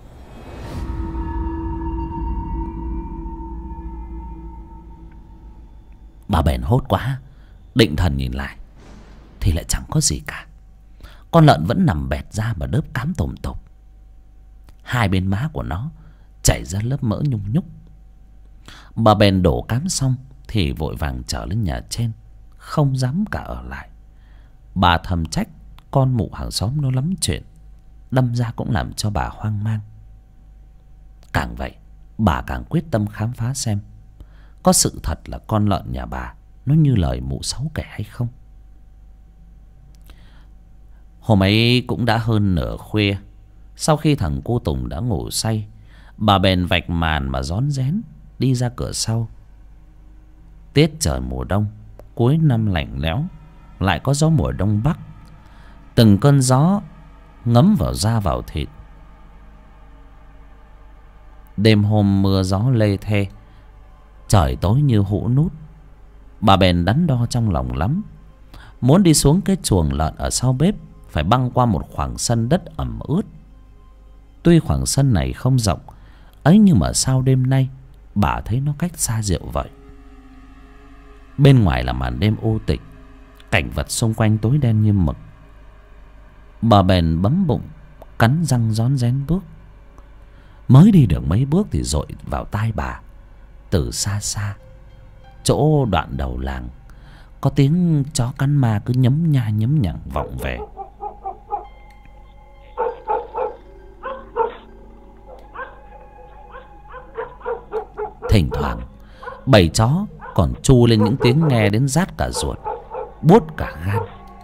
Bà bèn hốt quá, định thần nhìn lại thì lại chẳng có gì cả. Con lợn vẫn nằm bẹt ra mà đớp cám tồm tồm. Hai bên má của nó chảy ra lớp mỡ nhung nhúc. Bà bèn đổ cám xong thì vội vàng trở lên nhà trên, không dám cả ở lại. Bà thầm trách con mụ hàng xóm nó lắm chuyện, đâm ra cũng làm cho bà hoang mang. Càng vậy, bà càng quyết tâm khám phá xem có sự thật là con lợn nhà bà nó như lời mụ Sáu kể hay không. Hôm ấy cũng đã hơn nửa khuya. Sau khi thằng cô Tùng đã ngủ say, bà bèn vạch màn mà rón rén đi ra cửa sau. Tiết trời mùa đông, cuối năm lạnh lẽo, lại có gió mùa đông bắc. Từng cơn gió ngấm vào da vào thịt. Đêm hôm mưa gió lê thê, trời tối như hũ nút. Bà bèn đắn đo trong lòng lắm. Muốn đi xuống cái chuồng lợn ở sau bếp phải băng qua một khoảng sân đất ẩm ướt. Tuy khoảng sân này không rộng ấy, nhưng mà sao đêm nay bà thấy nó cách xa rượu vậy. Bên ngoài là màn đêm u tịch, cảnh vật xung quanh tối đen như mực. Bà bèn bấm bụng, cắn răng rón rén bước. Mới đi được mấy bước thì dội vào tai bà, từ xa xa, chỗ đoạn đầu làng, có tiếng chó cắn ma cứ nhấm nha nhấm nhằng vọng về. Thỉnh thoảng bầy chó còn tru lên những tiếng nghe đến rát cả ruột, buốt cả gan.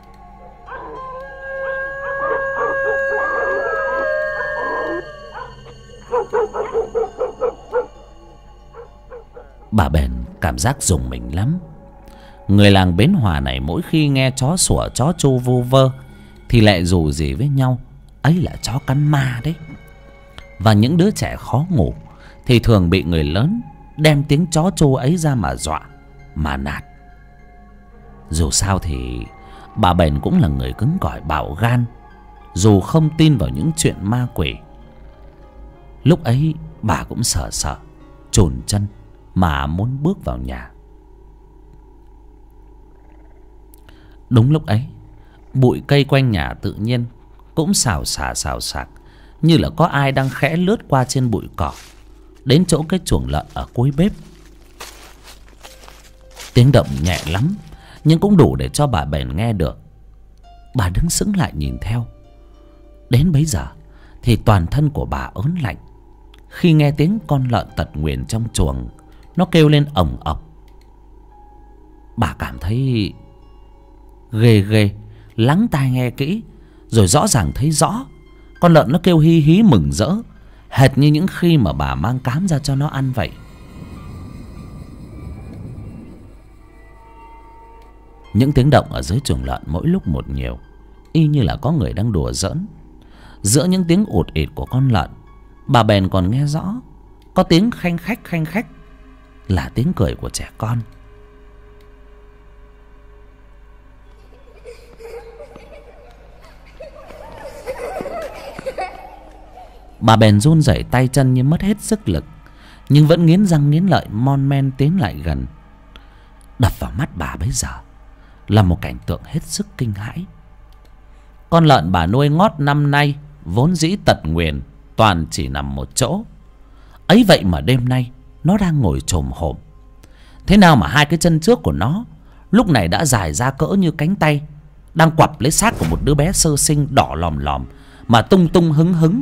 Bà bèn cảm giác rùng mình lắm. Người làng Bến Hòa này mỗi khi nghe chó sủa, chó tru vu vơ thì lại dù gì với nhau ấy là chó cắn ma đấy. Và những đứa trẻ khó ngủ thì thường bị người lớn đem tiếng chó tru ấy ra mà dọa, mà nạt. Dù sao thì bà bèn cũng là người cứng cỏi bạo gan, dù không tin vào những chuyện ma quỷ. Lúc ấy bà cũng sợ sợ, chùn chân mà muốn bước vào nhà. Đúng lúc ấy, bụi cây quanh nhà tự nhiên cũng xào xạc, như là có ai đang khẽ lướt qua trên bụi cỏ đến chỗ cái chuồng lợn ở cuối bếp. Tiếng động nhẹ lắm, nhưng cũng đủ để cho bà bèn nghe được. Bà đứng sững lại nhìn theo. Đến bấy giờ thì toàn thân của bà ớn lạnh khi nghe tiếng con lợn tật nguyền trong chuồng nó kêu lên ồng ọc. Bà cảm thấy ghê ghê, lắng tai nghe kỹ rồi rõ ràng thấy rõ con lợn nó kêu hí hí mừng rỡ, hệt như những khi mà bà mang cám ra cho nó ăn vậy. Những tiếng động ở dưới chuồng lợn mỗi lúc một nhiều, y như là có người đang đùa giỡn. Giữa những tiếng ụt ịt của con lợn, bà bèn còn nghe rõ có tiếng khanh khách là tiếng cười của trẻ con. Bà bèn run rẩy tay chân như mất hết sức lực, nhưng vẫn nghiến răng nghiến lợi mon men tiến lại gần. Đập vào mắt bà bấy giờ là một cảnh tượng hết sức kinh hãi. Con lợn bà nuôi ngót năm nay vốn dĩ tật nguyền toàn chỉ nằm một chỗ, ấy vậy mà đêm nay nó đang ngồi chồm hổm. Thế nào mà hai cái chân trước của nó lúc này đã dài ra cỡ như cánh tay, đang quặp lấy xác của một đứa bé sơ sinh đỏ lòm lòm mà tung tung hứng hứng.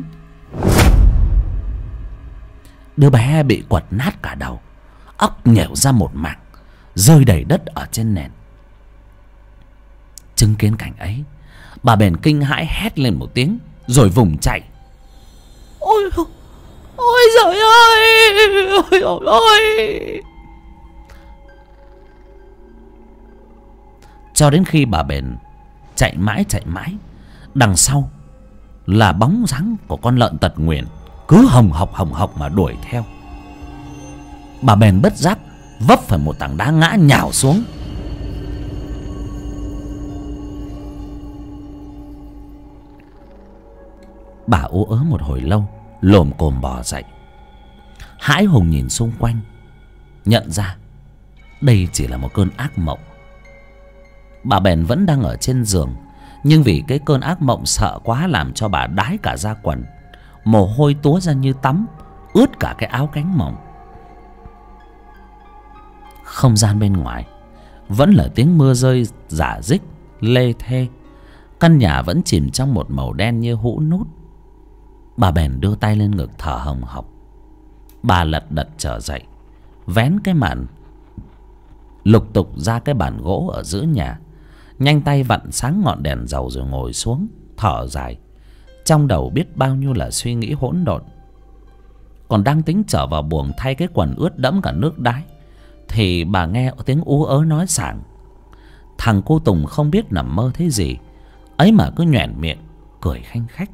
Đứa bé bị quật nát cả đầu, óc nhẻo ra một mảng, rơi đầy đất ở trên nền. Chứng kiến cảnh ấy, bà bèn kinh hãi hét lên một tiếng rồi vùng chạy. Ôi, ôi giời ơi, ôi ôi ôi. Cho đến khi bà bèn chạy mãi, đằng sau là bóng dáng của con lợn tật nguyền cứ hồng hộc mà đuổi theo. Bà bèn bất giác vấp phải một tảng đá ngã nhào xuống. Bà ú ớ một hồi lâu, lồm cồm bò dậy, hãi hùng nhìn xung quanh, nhận ra đây chỉ là một cơn ác mộng. Bà bèn vẫn đang ở trên giường, nhưng vì cái cơn ác mộng sợ quá làm cho bà đái cả da quần, mồ hôi túa ra như tắm, ướt cả cái áo cánh mỏng. Không gian bên ngoài vẫn là tiếng mưa rơi rả rích lê thê. Căn nhà vẫn chìm trong một màu đen như hũ nút. Bà bèn đưa tay lên ngực thở hồng hộc. Bà lật đật trở dậy, vén cái màn, lục tục ra cái bàn gỗ ở giữa nhà, nhanh tay vặn sáng ngọn đèn dầu rồi ngồi xuống thở dài. Trong đầu biết bao nhiêu là suy nghĩ hỗn độn. Còn đang tính trở vào buồng thay cái quần ướt đẫm cả nước đái, thì bà nghe tiếng ú ớ nói sảng. Thằng cô Tùng không biết nằm mơ thấy gì, ấy mà cứ nhoẻn miệng cười khanh khách.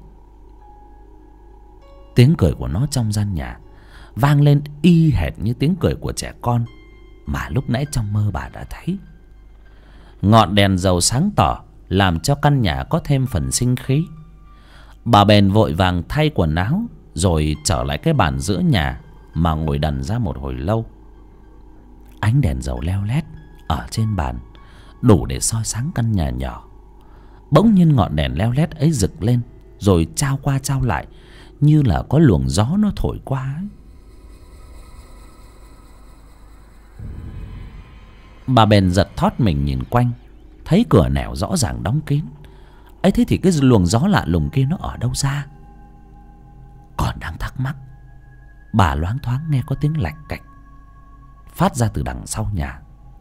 Tiếng cười của nó trong gian nhà vang lên y hệt như tiếng cười của trẻ con mà lúc nãy trong mơ bà đã thấy. Ngọn đèn dầu sáng tỏ làm cho căn nhà có thêm phần sinh khí. Bà bèn vội vàng thay quần áo rồi trở lại cái bàn giữa nhà mà ngồi đần ra một hồi lâu. Ánh đèn dầu leo lét ở trên bàn đủ để soi sáng căn nhà nhỏ. Bỗng nhiên ngọn đèn leo lét ấy rực lên rồi trao qua trao lại, như là có luồng gió nó thổi qua ấy. Bà bèn giật thót mình nhìn quanh, thấy cửa nẻo rõ ràng đóng kín. Ấy thế thì cái luồng gió lạ lùng kia nó ở đâu ra? Còn đang thắc mắc, bà loáng thoáng nghe có tiếng lạch cạch phát ra từ đằng sau nhà.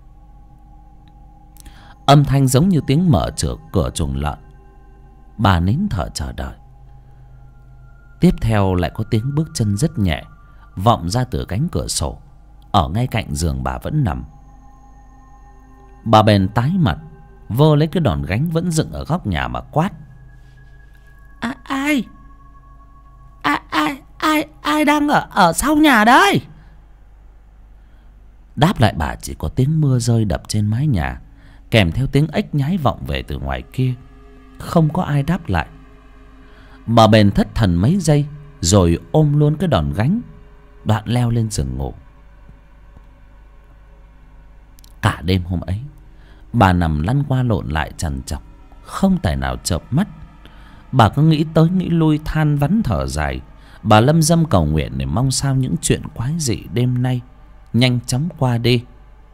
Âm thanh giống như tiếng mở cửa chuồng lợn. Bà nín thở chờ đợi. Tiếp theo lại có tiếng bước chân rất nhẹ vọng ra từ cánh cửa sổ ở ngay cạnh giường bà vẫn nằm. Bà bèn tái mặt, vơ lấy cái đòn gánh vẫn dựng ở góc nhà mà quát. Ai đang ở sau nhà đấy? Đáp lại bà chỉ có tiếng mưa rơi đập trên mái nhà, kèm theo tiếng ếch nhái vọng về từ ngoài kia. Không có ai đáp lại. Bà bèn thất thần mấy giây rồi ôm luôn cái đòn gánh, đoạn leo lên giường ngủ. Cả đêm hôm ấy bà nằm lăn qua lộn lại trằn trọc, không tài nào chợp mắt. Bà cứ nghĩ tới nghĩ lui, than vãn thở dài. Bà lâm dâm cầu nguyện để mong sao những chuyện quái dị đêm nay nhanh chóng qua đi.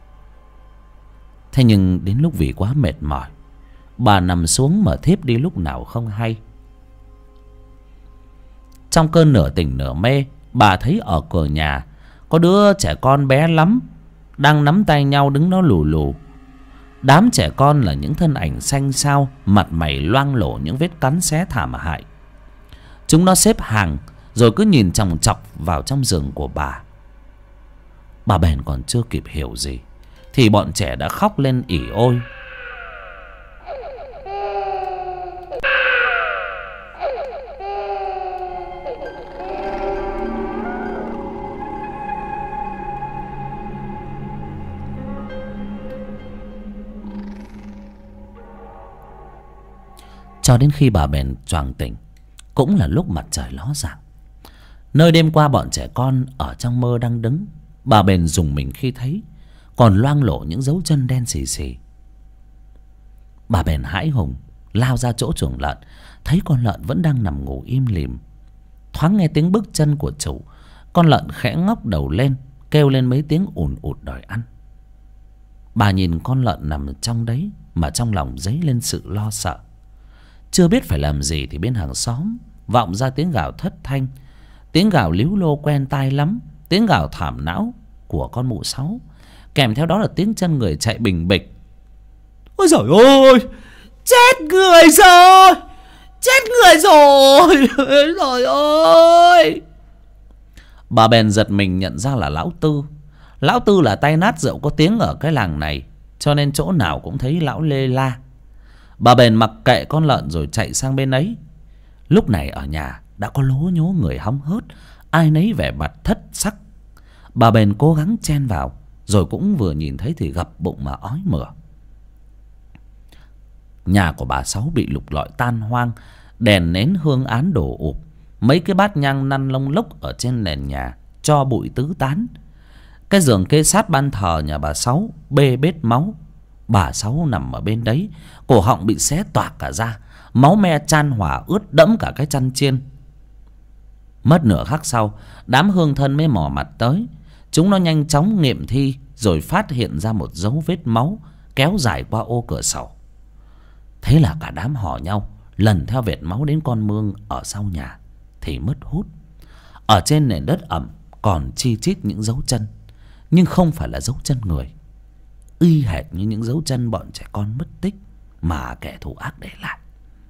Thế nhưng đến lúc vì quá mệt mỏi, bà nằm xuống mà thiếp đi lúc nào không hay. Trong cơn nửa tỉnh nửa mê, bà thấy ở cửa nhà có đứa trẻ con bé lắm đang nắm tay nhau đứng đó lù lù. Đám trẻ con là những thân ảnh xanh xao, mặt mày loang lổ những vết cắn xé thảm hại. Chúng nó xếp hàng rồi cứ nhìn chòng chọc vào trong giường của bà. Bà bèn còn chưa kịp hiểu gì thì bọn trẻ đã khóc lên ỉ ôi. Cho đến khi bà bèn choàng tỉnh cũng là lúc mặt trời ló dạng. Nơi đêm qua bọn trẻ con ở trong mơ đang đứng, bà bèn rùng mình khi thấy còn loang lổ những dấu chân đen xì xì. Bà bèn hãi hùng lao ra chỗ chuồng lợn, thấy con lợn vẫn đang nằm ngủ im lìm. Thoáng nghe tiếng bước chân của chủ, con lợn khẽ ngóc đầu lên, kêu lên mấy tiếng ùn ụt đòi ăn. Bà nhìn con lợn nằm trong đấy mà trong lòng dấy lên sự lo sợ. Chưa biết phải làm gì thì bên hàng xóm vọng ra tiếng gào thất thanh, tiếng gào líu lô quen tai lắm, tiếng gào thảm não của con mụ sáu, kèm theo đó là tiếng chân người chạy bình bịch. Ôi giời ơi, chết người rồi, chết người rồi, trời ơi. Bà bèn giật mình nhận ra là lão Tư. Lão Tư là tay nát rượu có tiếng ở cái làng này, cho nên chỗ nào cũng thấy lão lê la. Bà bèn mặc kệ con lợn rồi chạy sang bên ấy. Lúc này ở nhà đã có lố nhố người hóng hớt, ai nấy vẻ mặt thất sắc. Bà bèn cố gắng chen vào, rồi cũng vừa nhìn thấy thì gập bụng mà ói mửa. Nhà của bà Sáu bị lục lọi tan hoang, đèn nến hương án đổ ụp, mấy cái bát nhang năn lông lốc ở trên nền nhà cho bụi tứ tán. Cái giường kê sát ban thờ nhà bà Sáu bê bết máu. Bà Sáu nằm ở bên đấy, cổ họng bị xé toạc cả ra, máu me chan hòa ướt đẫm cả cái chăn chiên. Mất nửa khắc sau, đám hương thân mới mò mặt tới. Chúng nó nhanh chóng nghiệm thi rồi phát hiện ra một dấu vết máu kéo dài qua ô cửa sổ. Thế là cả đám hò nhau lần theo vệt máu đến con mương ở sau nhà thì mất hút. Ở trên nền đất ẩm còn chi chít những dấu chân, nhưng không phải là dấu chân người, y hệt như những dấu chân bọn trẻ con mất tích mà kẻ thù ác để lại.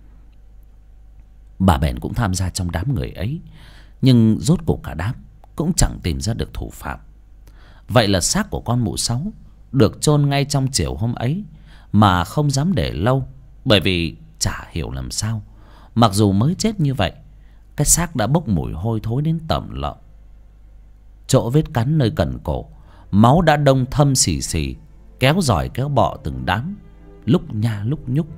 Bà bèn cũng tham gia trong đám người ấy, nhưng rốt cuộc cả đám cũng chẳng tìm ra được thủ phạm. Vậy là xác của con mụ Sáu được chôn ngay trong chiều hôm ấy, mà không dám để lâu, bởi vì chả hiểu làm sao mặc dù mới chết như vậy, cái xác đã bốc mùi hôi thối đến tởm lợm. Chỗ vết cắn nơi cần cổ, máu đã đông thâm xì xì, kéo giỏi kéo bọ từng đám, lúc nha lúc nhúc.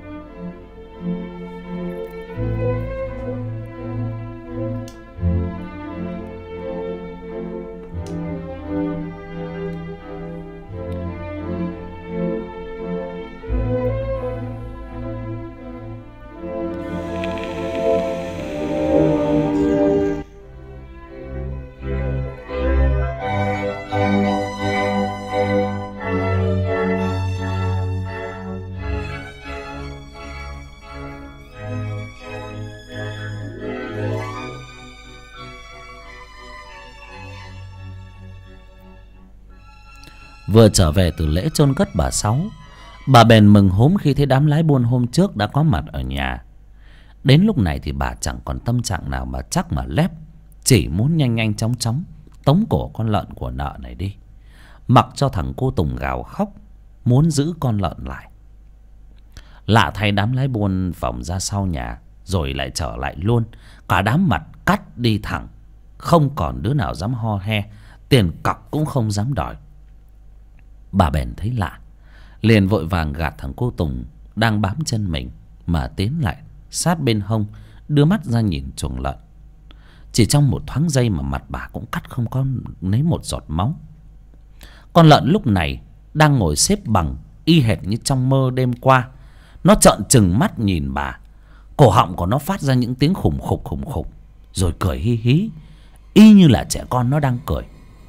Vừa trở về từ lễ chôn cất bà Sáu, bà bèn mừng húm khi thấy đám lái buôn hôm trước đã có mặt ở nhà. Đến lúc này thì bà chẳng còn tâm trạng nào mà chắc mà lép, chỉ muốn nhanh nhanh chóng chóng tống cổ con lợn của nợ này đi, mặc cho thằng cô Tùng gào khóc muốn giữ con lợn lại. Lạ thay, đám lái buôn vòng ra sau nhà rồi lại trở lại luôn, cả đám mặt cắt đi thẳng, không còn đứa nào dám ho he, tiền cọc cũng không dám đòi. Bà bèn thấy lạ, liền vội vàng gạt thằng cô Tùng đang bám chân mình mà tiến lại sát bên hông, đưa mắt ra nhìn chuồng lợn. Chỉ trong một thoáng giây mà mặt bà cũng cắt không có lấy một giọt máu. Con lợn lúc này đang ngồi xếp bằng y hệt như trong mơ đêm qua. Nó trợn trừng mắt nhìn bà, cổ họng của nó phát ra những tiếng khủng khục, rồi cười hí hí, y như là trẻ con nó đang cười.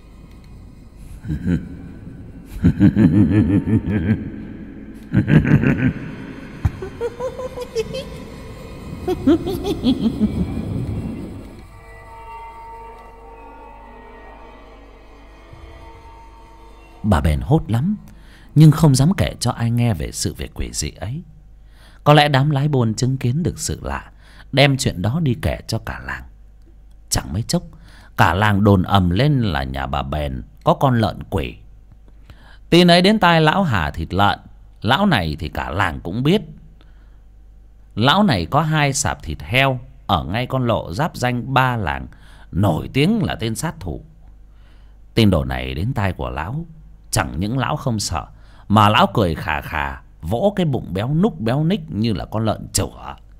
Bà bèn hốt lắm, nhưng không dám kể cho ai nghe về sự việc quỷ dị ấy. Có lẽ đám lái buôn chứng kiến được sự lạ, đem chuyện đó đi kể cho cả làng. Chẳng mấy chốc, cả làng đồn ầm lên là nhà bà bèn có con lợn quỷ. Tin ấy đến tai lão Hà thịt lợn. Lão này thì cả làng cũng biết. Lão này có 2 sạp thịt heo ở ngay con lộ giáp ranh 3 làng, nổi tiếng là tên sát thủ. Tin đồn này đến tai của lão, chẳng những lão không sợ, mà lão cười khà khà, vỗ cái bụng béo núc béo ních như là con lợn chửa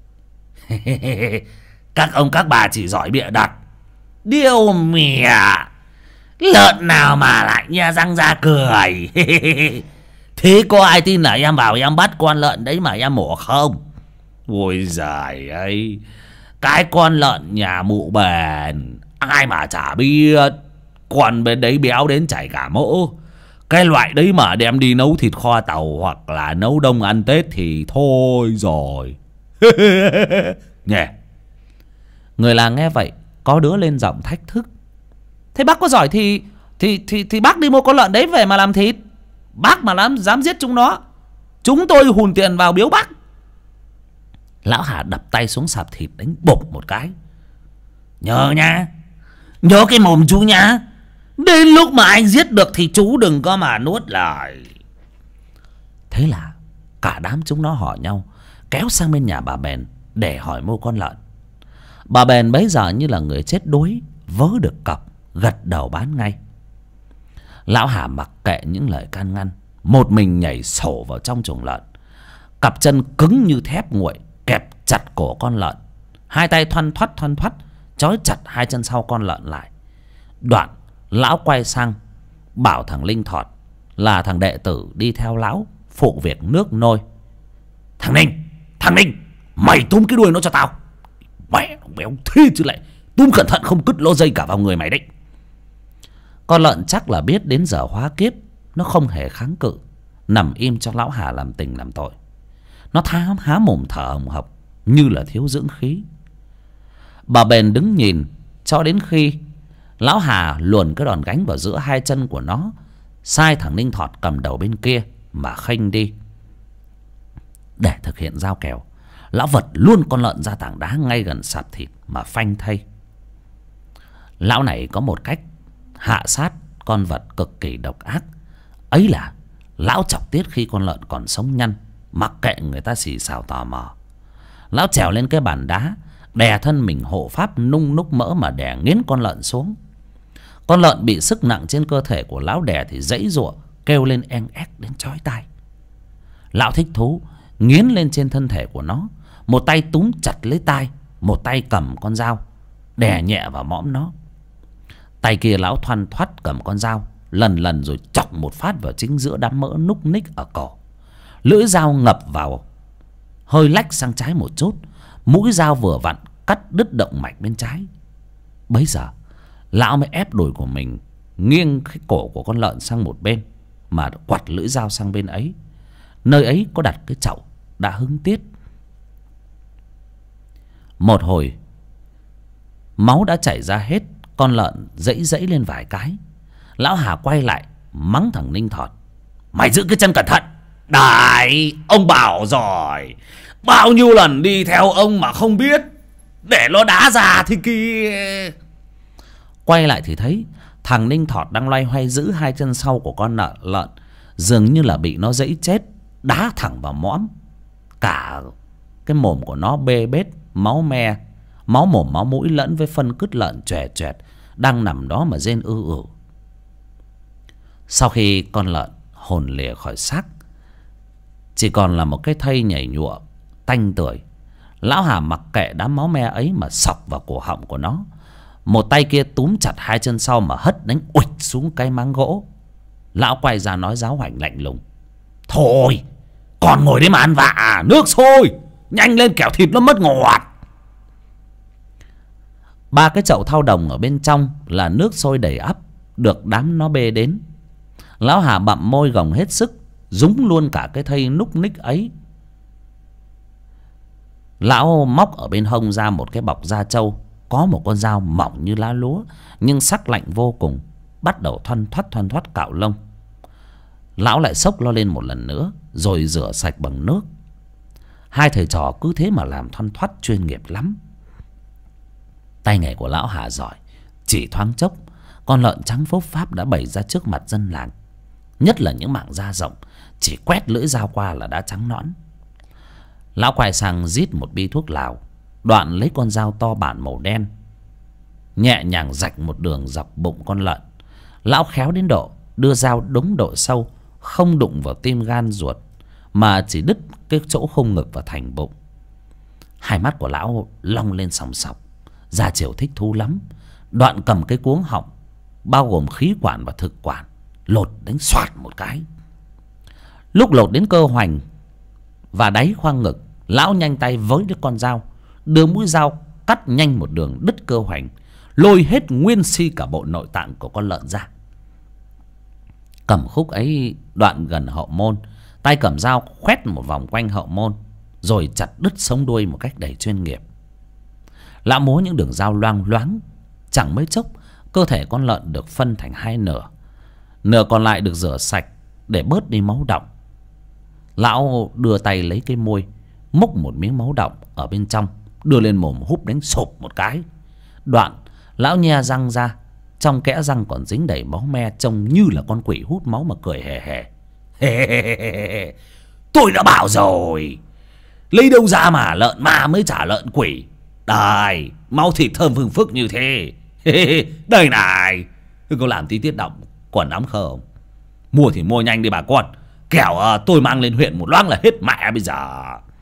Các ông các bà chỉ giỏi bịa đặt. Điêu mẹ, lợn nào mà lại nhe răng ra cười. Thế có ai tin là em bảo em bắt con lợn đấy mà em mổ không? Ôi giời ơi, cái con lợn nhà mụ bền ai mà chả biết. Con bên đấy béo đến chảy cả mỡ. Cái loại đấy mà đem đi nấu thịt kho tàu hoặc là nấu đông ăn Tết thì thôi rồi. Nghe. Người làng nghe vậy có đứa lên giọng thách thức. Thế bác có giỏi thì bác đi mua con lợn đấy về mà làm thịt. Bác mà dám giết chúng nó, chúng tôi hùn tiền vào biếu bác. Lão Hà đập tay xuống sạp thịt đánh bụp một cái. Nhớ nha, nhớ cái mồm chú nhá. Đến lúc mà anh giết được thì chú đừng có mà nuốt lời. Thế là cả đám chúng nó hỏi nhau kéo sang bên nhà bà Bền để hỏi mua con lợn. Bà Bền bấy giờ như là người chết đuối, vớ được cọc gật đầu bán ngay. Lão Hà mặc kệ những lời can ngăn, một mình nhảy sổ vào trong chuồng lợn. Cặp chân cứng như thép nguội kẹp chặt cổ con lợn, hai tay thoăn thoắt trói chặt hai chân sau con lợn lại. Đoạn lão quay sang bảo thằng Linh Thọt là thằng đệ tử đi theo lão phụ việc nước nôi. Thằng Ninh, mày túm cái đuôi nó cho tao. Mẹ nó béo thế chứ lại túm cẩn thận không cứt lỗ dây cả vào người mày đấy. Con lợn chắc là biết đến giờ hóa kiếp, nó không hề kháng cự, nằm im cho lão Hà làm tình làm tội. Nó há mồm thở hồng hộc như là thiếu dưỡng khí. Bà Bền đứng nhìn cho đến khi lão Hà luồn cái đòn gánh vào giữa hai chân của nó, sai thằng Ninh Thọt cầm đầu bên kia mà khênh đi. Để thực hiện giao kèo, lão vật luôn con lợn ra tảng đá ngay gần sạp thịt mà phanh thây. Lão này có một cách hạ sát con vật cực kỳ độc ác. Ấy là lão chọc tiết khi con lợn còn sống nhăn, mặc kệ người ta xì xào tò mò. Lão trèo lên cái bàn đá, đè thân mình hộ pháp nung núc mỡ mà đè nghiến con lợn xuống. Con lợn bị sức nặng trên cơ thể của lão đè thì giãy giụa kêu lên eng ép đến chói tai. Lão thích thú nghiến lên trên thân thể của nó, một tay túm chặt lấy tai, một tay cầm con dao đè nhẹ vào mõm nó. Tay kia lão thoăn thoắt cầm con dao lần rồi chọc một phát vào chính giữa đám mỡ núc ních ở cổ. Lưỡi dao ngập vào hơi lách sang trái một chút, mũi dao vừa vặn cắt đứt động mạch bên trái. Bấy giờ lão mới ép đùi của mình nghiêng cái cổ của con lợn sang một bên mà quặt lưỡi dao sang bên ấy. Nơi ấy có đặt cái chậu đã hứng tiết. Một hồi máu đã chảy ra hết, con lợn giãy lên vài cái. Lão Hà quay lại mắng thằng Ninh Thọt. Mày giữ cái chân cẩn thận. Đấy, ông bảo rồi, bao nhiêu lần đi theo ông mà không biết, để nó đá ra thì kia. Quay lại thì thấy thằng Ninh Thọt đang loay hoay giữ hai chân sau của con lợn, dường như là bị nó giãy chết, đá thẳng vào mõm. Cả cái mồm của nó bê bết, máu me, máu mồm máu mũi lẫn với phân cứt lợn chòe choẹt đang nằm đó mà rên ư ử. Sau khi con lợn hồn lìa khỏi xác, chỉ còn là một cái thây nhảy nhụa tanh tưởi, lão Hà mặc kệ đám máu me ấy mà xộc vào cổ họng của nó. Một tay kia túm chặt hai chân sau mà hất đánh uịch xuống cái máng gỗ. Lão quay ra nói giáo hoành lạnh lùng. Thôi, còn ngồi đấy mà ăn vạ à? Nước sôi, nhanh lên kẻo thịt nó mất ngọt. Ba cái chậu thau đồng ở bên trong là nước sôi đầy ắp, được đám nó bê đến. Lão Hà bặm môi gồng hết sức, rúng luôn cả cái thây núc ních ấy. Lão móc ở bên hông ra một cái bọc da trâu, có một con dao mỏng như lá lúa nhưng sắc lạnh vô cùng, bắt đầu thoăn thoắt cạo lông. Lão lại xốc lo lên một lần nữa rồi rửa sạch bằng nước. Hai thầy trò cứ thế mà làm thoăn thoắt chuyên nghiệp lắm. Tay nghề của lão Hà giỏi, chỉ thoáng chốc con lợn trắng phốp pháp đã bày ra trước mặt dân làng. Nhất là những mảng da rộng, chỉ quét lưỡi dao qua là đã trắng nõn. Lão quay sang rít một bi thuốc lào, đoạn lấy con dao to bản màu đen, nhẹ nhàng rạch một đường dọc bụng con lợn. Lão khéo đến độ đưa dao đúng độ sâu, không đụng vào tim gan ruột, mà chỉ đứt cái chỗ khung ngực và thành bụng. Hai mắt của lão long lên sòng sọc. Gia Chiểu thích thú lắm. Đoạn cầm cái cuống họng bao gồm khí quản và thực quản, lột đánh xoạt một cái. Lúc lột đến cơ hoành và đáy khoang ngực, lão nhanh tay với đứa con dao, đưa mũi dao cắt nhanh một đường đứt cơ hoành, lôi hết nguyên si cả bộ nội tạng của con lợn ra. Cầm khúc ấy đoạn gần hậu môn, tay cầm dao khoét một vòng quanh hậu môn, rồi chặt đứt sống đuôi một cách đầy chuyên nghiệp. Lão múa những đường dao loang loáng. Chẳng mấy chốc, cơ thể con lợn được phân thành hai nửa. Nửa còn lại được rửa sạch để bớt đi máu đọng. Lão đưa tay lấy cái môi, múc một miếng máu đọng ở bên trong, đưa lên mồm húp đánh sụp một cái. Đoạn lão nhe răng ra, trong kẽ răng còn dính đầy máu me, trông như là con quỷ hút máu mà cười hề hề. Tôi đã bảo rồi, lấy đâu ra mà lợn ma mới trả lợn quỷ. Đây, máu thịt thơm phừng phức như thế. Đây này, có làm tí tiết động quần ấm không? Mua thì mua nhanh đi bà con, kẻo tôi mang lên huyện một loáng là hết mẹ bây giờ.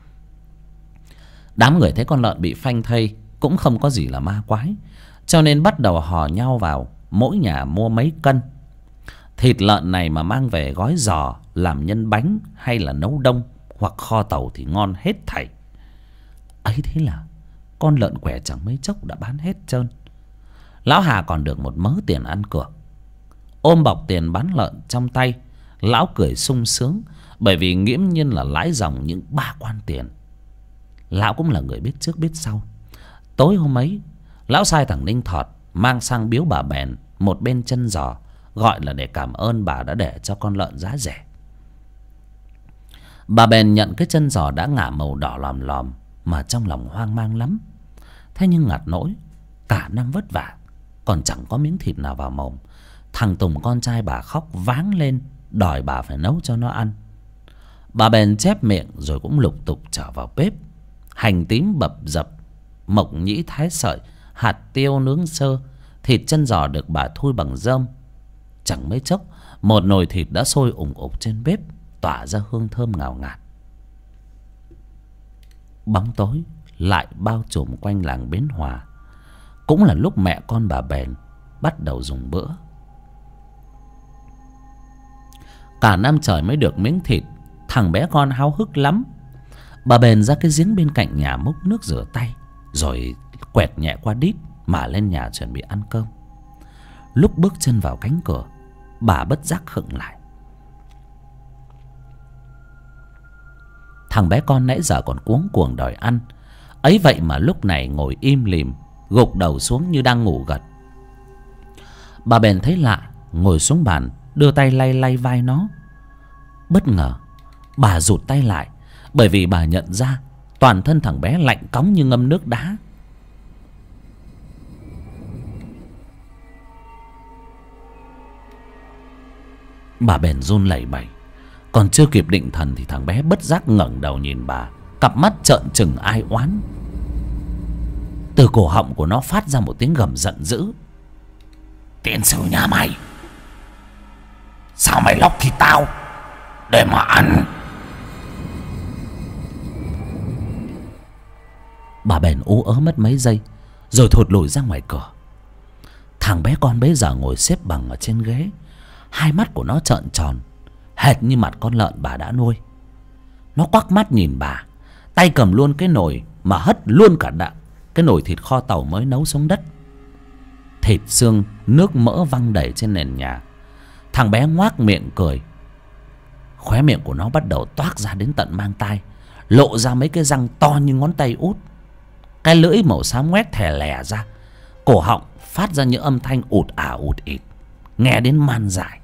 Đám người thấy con lợn bị phanh thây cũng không có gì là ma quái, cho nên bắt đầu hò nhau vào, mỗi nhà mua mấy cân. Thịt lợn này mà mang về gói giò, làm nhân bánh hay là nấu đông hoặc kho tàu thì ngon hết thảy. Ấy thế là con lợn què chẳng mấy chốc đã bán hết trơn. Lão Hà còn được một mớ tiền ăn cược. Ôm bọc tiền bán lợn trong tay, lão cười sung sướng, bởi vì nghiễm nhiên là lãi dòng những 3 quan tiền. Lão cũng là người biết trước biết sau. Tối hôm ấy, lão sai thằng Ninh Thọt mang sang biếu bà Bèn một bên chân giò, gọi là để cảm ơn bà đã để cho con lợn giá rẻ. Bà Bèn nhận cái chân giò đã ngả màu đỏ lòm lòm, mà trong lòng hoang mang lắm. Thế nhưng ngặt nỗi cả năm vất vả còn chẳng có miếng thịt nào vào mồm. Thằng Tùng con trai bà khóc váng lên, đòi bà phải nấu cho nó ăn. Bà Bèn chép miệng rồi cũng lục tục trở vào bếp. Hành tím bập dập, mộc nhĩ thái sợi, hạt tiêu nướng sơ, thịt chân giò được bà thui bằng rơm. Chẳng mấy chốc, một nồi thịt đã sôi ủng ục trên bếp, tỏa ra hương thơm ngào ngạt. Bóng tối lại bao trùm quanh làng Bến Hòa. Cũng là lúc mẹ con bà Bèn bắt đầu dùng bữa. Cả năm trời mới được miếng thịt, thằng bé con háo hức lắm. Bà Bèn ra cái giếng bên cạnh nhà múc nước rửa tay, rồi quẹt nhẹ qua đít mà lên nhà chuẩn bị ăn cơm. Lúc bước chân vào cánh cửa, bà bất giác khựng lại. Thằng bé con nãy giờ còn cuống cuồng đòi ăn, ấy vậy mà lúc này ngồi im lìm, gục đầu xuống như đang ngủ gật. Bà Bèn thấy lạ, ngồi xuống bàn, đưa tay lay lay vai nó. Bất ngờ bà rụt tay lại, bởi vì bà nhận ra toàn thân thằng bé lạnh cóng như ngâm nước đá. Bà Bèn run lẩy bẩy, còn chưa kịp định thần thì thằng bé bất giác ngẩng đầu nhìn bà, cặp mắt trợn trừng ai oán. Từ cổ họng của nó phát ra một tiếng gầm giận dữ. Tiên sư nhà mày, sao mày lóc thịt tao để mà ăn? Bà Bèn ú ớ mất mấy giây, rồi thụt lùi ra ngoài cửa. Thằng bé con bấy giờ ngồi xếp bằng ở trên ghế, hai mắt của nó trợn tròn, hệt như mặt con lợn bà đã nuôi. Nó quắc mắt nhìn bà, tay cầm luôn cái nồi mà hất luôn cả cái nồi thịt kho tàu mới nấu xuống đất. Thịt xương, nước mỡ văng đầy trên nền nhà. Thằng bé ngoác miệng cười. Khóe miệng của nó bắt đầu toác ra đến tận mang tai, lộ ra mấy cái răng to như ngón tay út. Cái lưỡi màu xám ngoét thè lè ra. Cổ họng phát ra những âm thanh ụt ả ụt ịt, nghe đến man dại.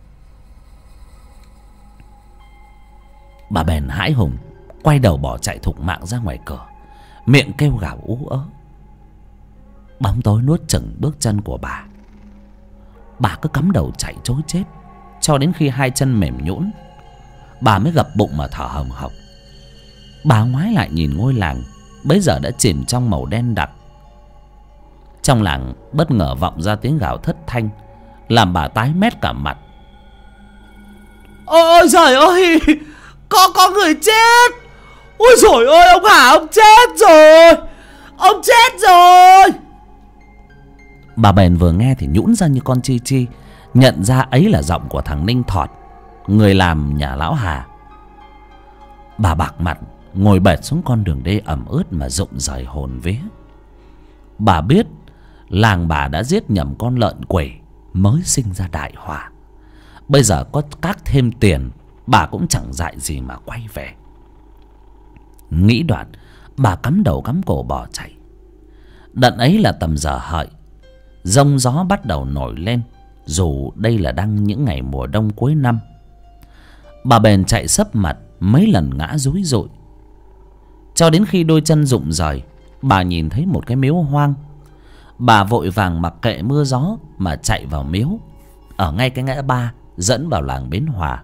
Bà Bèn hãi hùng, quay đầu bỏ chạy thục mạng ra ngoài cửa, miệng kêu gào ú ớ. Bóng tối nuốt chửng bước chân của bà. Bà cứ cắm đầu chạy trối chết, cho đến khi hai chân mềm nhũn, bà mới gập bụng mà thở hồng hộc. Bà ngoái lại nhìn ngôi làng bấy giờ đã chìm trong màu đen đặc. Trong làng bất ngờ vọng ra tiếng gào thất thanh, làm bà tái mét cả mặt. Ôi giời ơi, có người chết. Ôi dồi ôi ông hả, ông chết rồi. Ông chết rồi. Bà bèn vừa nghe thì nhũn ra như con chi chi, nhận ra ấy là giọng của thằng Ninh Thọt, người làm nhà lão Hà. Bà bạc mặt ngồi bệt xuống con đường đê ẩm ướt mà rụng rời hồn vía. Bà biết làng bà đã giết nhầm con lợn quỷ mới sinh ra đại họa. Bây giờ có cát thêm tiền, bà cũng chẳng dại gì mà quay về. Nghĩ đoạn, bà cắm đầu cắm cổ bỏ chạy. Đợt ấy là tầm giờ hợi, giông gió bắt đầu nổi lên, dù đây là đang những ngày mùa đông cuối năm. Bà bèn chạy sấp mặt mấy lần ngã rúi rụi, cho đến khi đôi chân rụng rời, bà nhìn thấy một cái miếu hoang. Bà vội vàng mặc kệ mưa gió mà chạy vào miếu, ở ngay cái ngã ba dẫn vào làng Bến Hòa.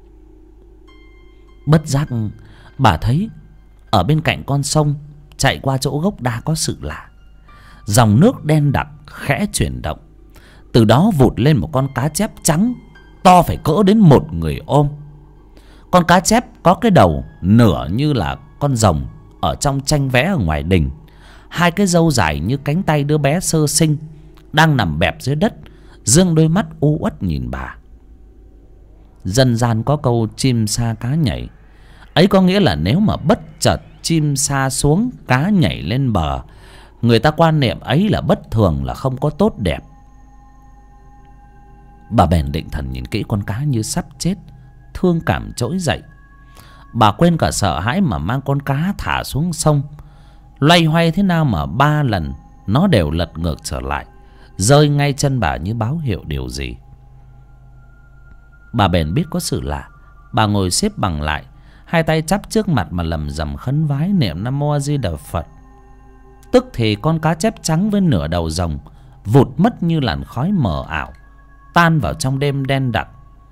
Bất giác bà thấy ở bên cạnh con sông chạy qua chỗ gốc đa có sự lạ. Dòng nước đen đặc khẽ chuyển động, từ đó vụt lên một con cá chép trắng to phải cỡ đến một người ôm. Con cá chép có cái đầu nửa như là con rồng ở trong tranh vẽ ở ngoài đình, hai cái râu dài như cánh tay đứa bé sơ sinh, đang nằm bẹp dưới đất, dương đôi mắt u uất nhìn bà. Dân gian có câu chim sa cá nhảy, ấy có nghĩa là nếu mà bất chợt chim sa xuống, cá nhảy lên bờ, người ta quan niệm ấy là bất thường, là không có tốt đẹp. Bà bèn định thần nhìn kỹ con cá như sắp chết, thương cảm trỗi dậy. Bà quên cả sợ hãi mà mang con cá thả xuống sông. Loay hoay thế nào mà 3 lần nó đều lật ngược trở lại, rơi ngay chân bà như báo hiệu điều gì. Bà bèn biết có sự lạ. Bà ngồi xếp bằng lại, hai tay chắp trước mặt mà lầm rầm khấn vái niệm Nam Mô A Di Đà Phật. Tức thì con cá chép trắng với nửa đầu rồng vụt mất như làn khói mờ ảo, tan vào trong đêm đen đặc.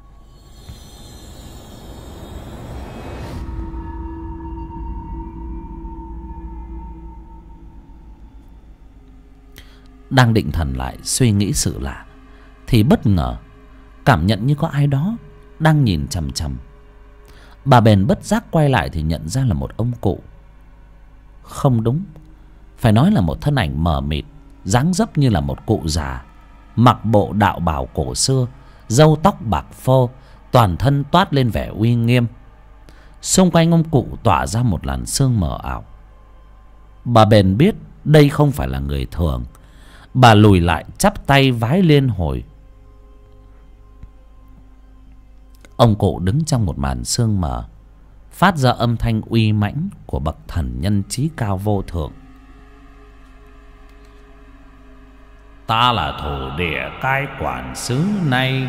Đang định thần lại suy nghĩ sự lạ thì bất ngờ cảm nhận như có ai đó đang nhìn chằm chằm. Bà bèn bất giác quay lại thì nhận ra là một ông cụ. Không đúng, phải nói là một thân ảnh mờ mịt, dáng dấp như là một cụ già, mặc bộ đạo bào cổ xưa, râu tóc bạc phơ, toàn thân toát lên vẻ uy nghiêm. Xung quanh ông cụ tỏa ra một làn sương mờ ảo. Bà bèn biết đây không phải là người thường. Bà lùi lại chắp tay vái liên hồi. Ông cụ đứng trong một màn sương mờ, phát ra âm thanh uy mãnh của bậc thần nhân trí cao vô thượng. Ta là thổ địa cai quản xứ này.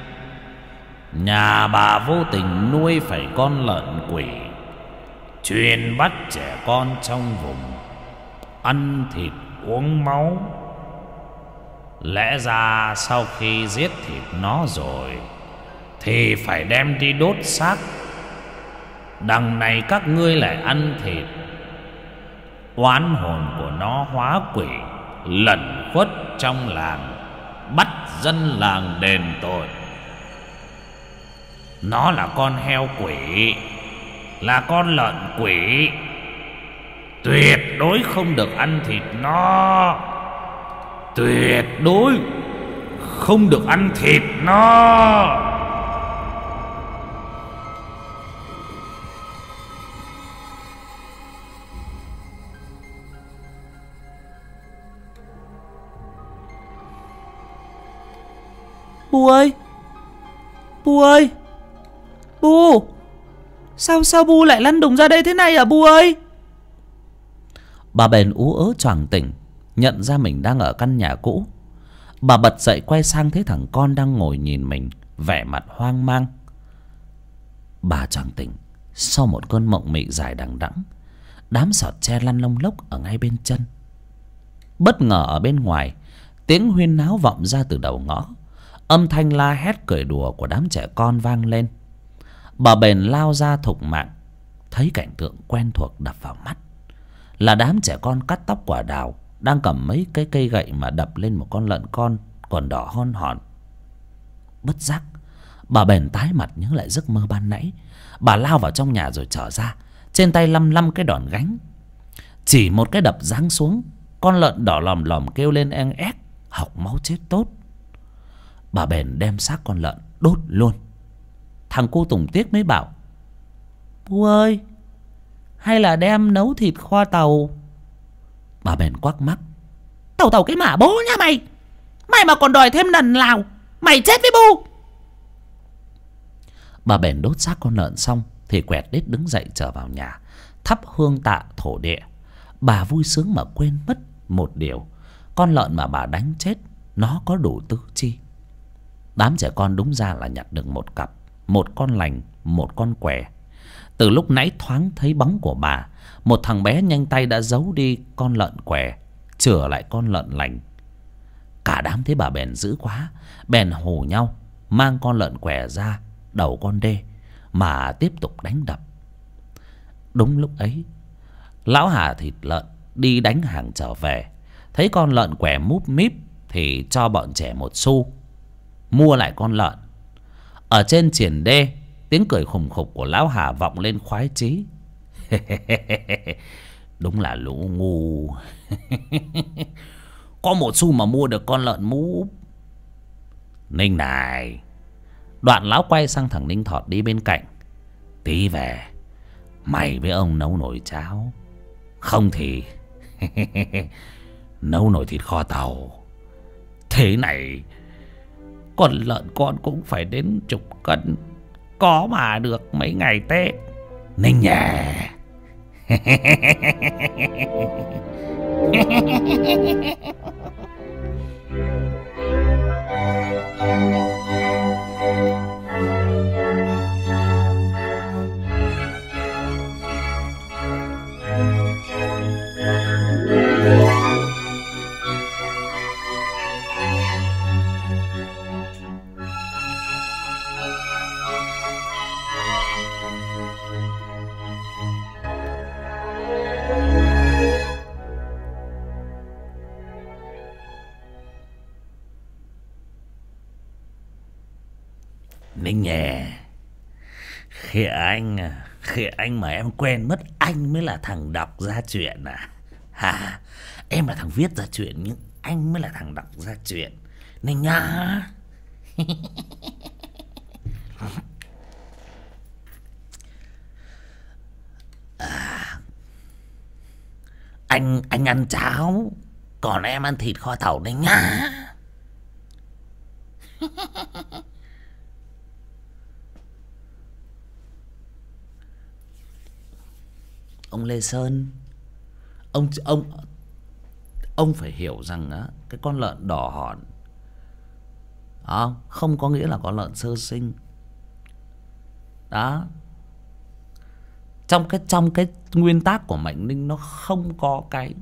Nhà bà vô tình nuôi phải con lợn quỷ, chuyên bắt trẻ con trong vùng ăn thịt uống máu. Lẽ ra sau khi giết thịt nó rồi thì phải đem đi đốt xác. Đằng này các ngươi lại ăn thịt. Oán hồn của nó hóa quỷ, lẩn khuất trong làng, bắt dân làng đền tội. Nó là con heo quỷ, là con lợn quỷ. Tuyệt đối không được ăn thịt nó. Tuyệt đối không được ăn thịt nó. Bu ơi, Bu ơi, Bu, sao Bu lại lăn đùng ra đây thế này à Bu ơi? Bà bèn ú ớ choàng tỉnh, nhận ra mình đang ở căn nhà cũ. Bà bật dậy quay sang thấy thằng con đang ngồi nhìn mình, vẻ mặt hoang mang. Bà choàng tỉnh sau một cơn mộng mị dài đằng đẵng. Đám sọt tre lăn lông lốc ở ngay bên chân. Bất ngờ ở bên ngoài, tiếng huyên náo vọng ra từ đầu ngõ. Âm thanh la hét cười đùa của đám trẻ con vang lên. Bà bèn lao ra thục mạng, thấy cảnh tượng quen thuộc đập vào mắt là đám trẻ con cắt tóc quả đào đang cầm mấy cái cây gậy mà đập lên một con lợn con còn đỏ hon hòn. Bất giác bà bèn tái mặt nhớ lại giấc mơ ban nãy. Bà lao vào trong nhà rồi trở ra trên tay lăm lăm cái đòn gánh. Chỉ một cái đập giáng xuống, con lợn đỏ lòm lòm kêu lên eng ép, hộc máu chết tốt. Bà bền đem xác con lợn đốt luôn. Thằng cu Tùng Tiếc mới bảo: "Bu ơi, hay là đem nấu thịt kho tàu?" Bà bền quắc mắt: Tàu tàu cái mả bố nha mày. Mày mà còn đòi thêm lần nào, mày chết với Bu. Bà bền đốt xác con lợn xong thì quẹt đít đứng dậy trở vào nhà, thắp hương tạ thổ địa. Bà vui sướng mà quên mất một điều: con lợn mà bà đánh chết nó có đủ tứ chi. Đám trẻ con đúng ra là nhặt được một cặp, một con lành, một con què. Từ lúc nãy thoáng thấy bóng của bà, một thằng bé nhanh tay đã giấu đi con lợn què, chừa lại con lợn lành. Cả đám thấy bà bèn dữ quá, bèn hù nhau mang con lợn què ra đầu con đê mà tiếp tục đánh đập. Đúng lúc ấy, lão Hà thịt lợn đi đánh hàng trở về, thấy con lợn què múp míp thì cho bọn trẻ 1 xu mua lại con lợn. Ở trên triển đê, tiếng cười khùng khục của lão Hà vọng lên khoái chí. Đúng là lũ ngu. Có 1 xu mà mua được con lợn múp. Ninh này. Đoạn lão quay sang thằng Ninh Thọt đi bên cạnh: "Tí về, mày với ông nấu nồi cháo, không thì nấu nồi thịt kho tàu. Thế này con lợn con cũng phải đến 10 cân, có mà được mấy ngày Tết. Ninh nhè." Ninh nhè, khi anh mà em quen mất anh mới là thằng đọc ra chuyện à? Hả? Em là thằng viết ra chuyện nhưng anh mới là thằng đọc ra chuyện. Ninh nhá. Anh ăn cháo, còn em ăn thịt kho tàu Ninh nhá. Ông Lê Sơn, ông phải hiểu rằng á, cái con lợn đỏ hòn không có nghĩa là con lợn sơ sinh. Đó, trong cái nguyên tắc của mệnh ninh nó không có cái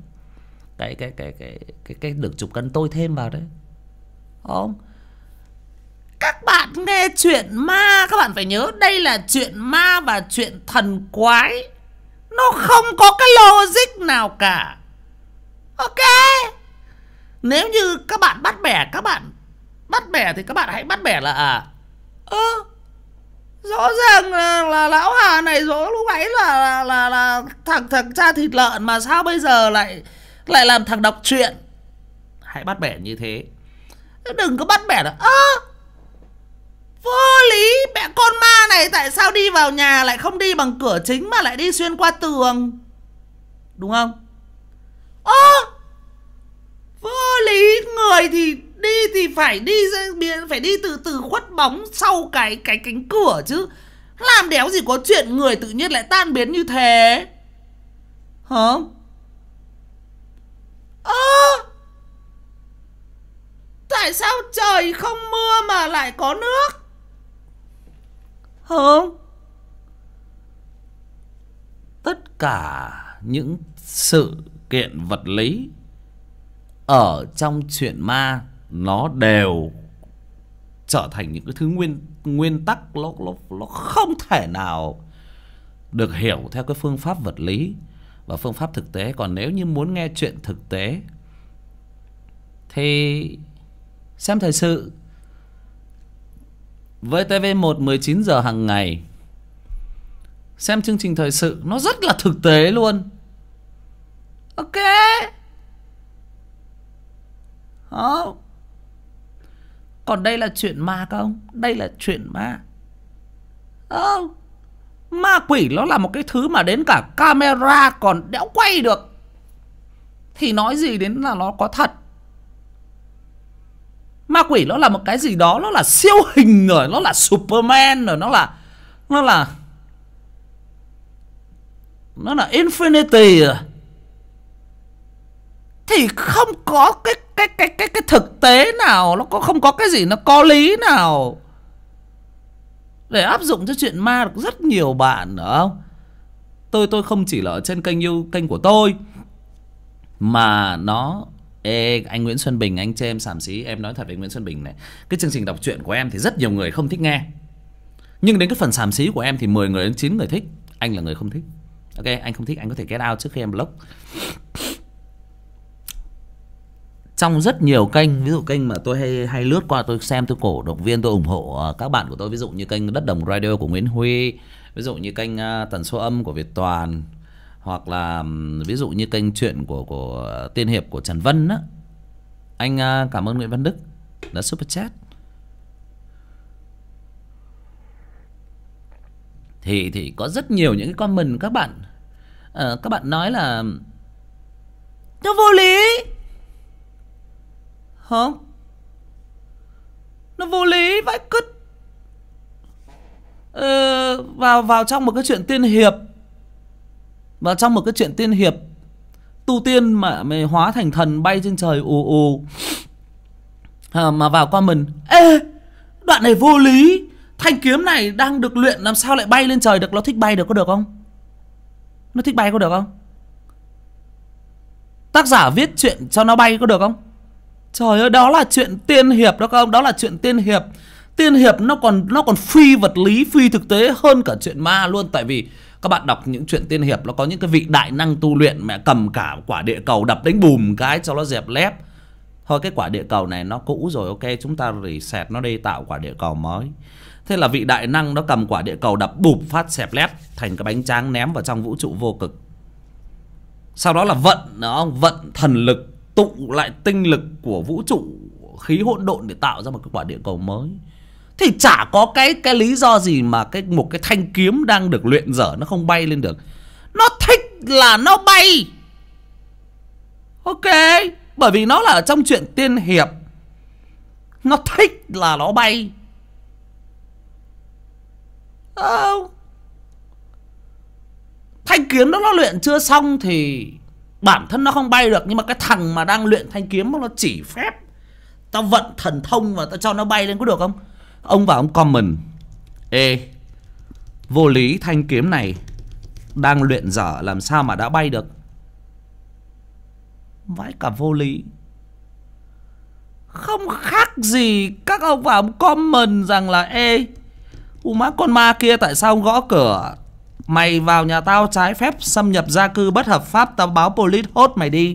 được 10 cân tôi thêm vào đấy. Không, các bạn nghe chuyện ma, các bạn phải nhớ đây là chuyện ma và chuyện thần quái. Nó không có cái logic nào cả. Ok. Nếu như các bạn bắt bẻ thì các bạn hãy bắt bẻ là rõ ràng là lão Hà này lúc ấy là thằng cha thịt lợn, mà sao bây giờ lại làm thằng đọc truyện. Hãy bắt bẻ như thế. Đừng có bắt bẻ là vô lý. Mẹ con ma này tại sao đi vào nhà lại không đi bằng cửa chính mà lại đi xuyên qua tường, đúng không? Vô lý. Người thì đi thì phải đi từ khuất bóng sau cái cánh cửa chứ. Làm đéo gì có chuyện người tự nhiên lại tan biến như thế. Hả? Tại sao trời không mưa mà lại có nước? Không. tất cả những sự kiện vật lý ở trong chuyện ma nó đều trở thành những cái thứ nguyên tắc nó không thể nào được hiểu theo cái phương pháp vật lý và phương pháp thực tế. Còn nếu như muốn nghe chuyện thực tế thì xem thời sự VTV1 19 giờ hàng ngày. xem chương trình thời sự nó rất là thực tế luôn. Ok. Đó. Còn đây là chuyện ma không? Đây là chuyện ma. Ma quỷ nó là một cái thứ mà đến cả camera còn đéo quay được, thì nói gì đến là nó có thật. Ma quỷ nó là một cái gì đó, nó là siêu hình rồi, nó là Superman rồi, nó là Infinity rồi. Thì không có cái thực tế nào, nó không có cái gì nó có lý nào để áp dụng cho chuyện ma được. Rất nhiều bạn đúng không? Tôi không chỉ là ở trên kênh của tôi, mà nó anh Nguyễn Xuân Bình, anh chê em xàm xí. Em nói thật với Nguyễn Xuân Bình này, cái chương trình đọc truyện của em thì rất nhiều người không thích nghe, nhưng đến cái phần xàm xí của em thì 10 người đến 9 người thích. Anh là người không thích. Ok, anh không thích anh có thể get out trước khi em block. Trong rất nhiều kênh, ví dụ kênh mà tôi hay lướt qua, tôi xem, tôi cổ động viên, tôi ủng hộ các bạn của tôi. Ví dụ như kênh Đất Đồng Radio của Nguyễn Huy, ví dụ như kênh Tần Số Âm của Việt Toàn, hoặc là ví dụ như kênh chuyện của Tiên Hiệp của Trần Vân á. Anh cảm ơn Nguyễn Văn Đức đã super chat. Thì có rất nhiều những cái comment các bạn nói là nó vô lý. Không, nó vô lý vãi cứt. Vào trong một cái chuyện tiên hiệp, vào trong một cái chuyện tiên hiệp tu tiên mà mày hóa thành thần bay trên trời ù ù, mà vào comment ê đoạn này vô lý, thanh kiếm này đang được luyện làm sao lại bay lên trời được. Nó thích bay được, có được không? Nó thích bay có được không? Tác giả viết chuyện cho nó bay có được không? Trời ơi, đó là chuyện tiên hiệp đó không? Đó là chuyện tiên hiệp. Tiên hiệp nó còn phi vật lý, phi thực tế hơn cả chuyện ma luôn. Tại vì các bạn đọc những chuyện tiên hiệp, nó có những cái vị đại năng tu luyện mẹ cầm cả quả địa cầu đập đánh bùm cái cho nó dẹp lép. Thôi cái quả địa cầu này nó cũ rồi, ok, chúng ta reset nó đi, tạo quả địa cầu mới. Thế là vị đại năng nó cầm quả địa cầu đập bụp phát xẹp lép thành cái bánh tráng ném vào trong vũ trụ vô cực. Sau đó là vận thần lực, tụ lại tinh lực của vũ trụ khí hỗn độn để tạo ra một cái quả địa cầu mới. Thì chả có cái lý do gì mà một cái thanh kiếm đang được luyện dở nó không bay lên được. Nó thích là nó bay. Ok, bởi vì nó là ở trong chuyện tiên hiệp, nó thích là nó bay. Thanh kiếm đó nó luyện chưa xong thì bản thân nó không bay được. Nhưng mà cái thằng mà đang luyện thanh kiếm nó chỉ phép tao vận thần thông và tao cho nó bay lên có được không? Ông vào ông comment ê vô lý, thanh kiếm này đang luyện dở làm sao mà đã bay được. Vãi cả vô lý. Không khác gì các ông vào ông comment rằng là ê má con ma kia tại sao ông gõ cửa, mày vào nhà tao trái phép xâm nhập gia cư bất hợp pháp, tao báo police hốt mày đi.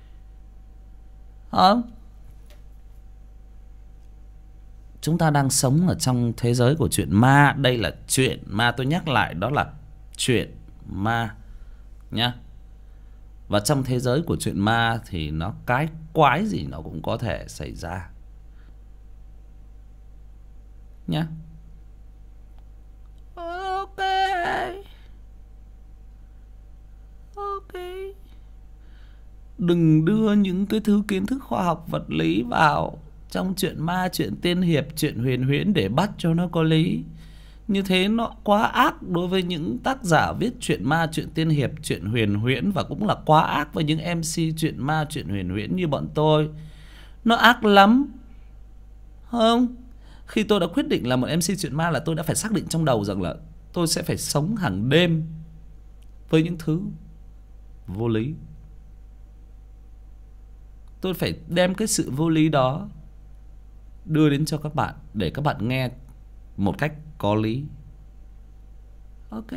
Chúng ta đang sống ở trong thế giới của chuyện ma. Đây là chuyện ma, tôi nhắc lại, đó là chuyện ma nhá. Và trong thế giới của chuyện ma thì nó cái quái gì nó cũng có thể xảy ra nhá. Ok. Ok. Đừng đưa những cái thứ kiến thức khoa học vật lý vào trong chuyện ma, chuyện tiên hiệp, chuyện huyền huyễn để bắt cho nó có lý. Như thế nó quá ác đối với những tác giả viết chuyện ma, chuyện tiên hiệp, chuyện huyền huyễn, và cũng là quá ác với những MC chuyện ma, chuyện huyền huyễn như bọn tôi. Nó ác lắm. Không? Khi tôi đã quyết định là một MC chuyện ma là tôi đã phải xác định trong đầu rằng là tôi sẽ phải sống hàng đêm với những thứ vô lý. Tôi phải đem cái sự vô lý đó đưa đến cho các bạn để các bạn nghe một cách có lý. Ok.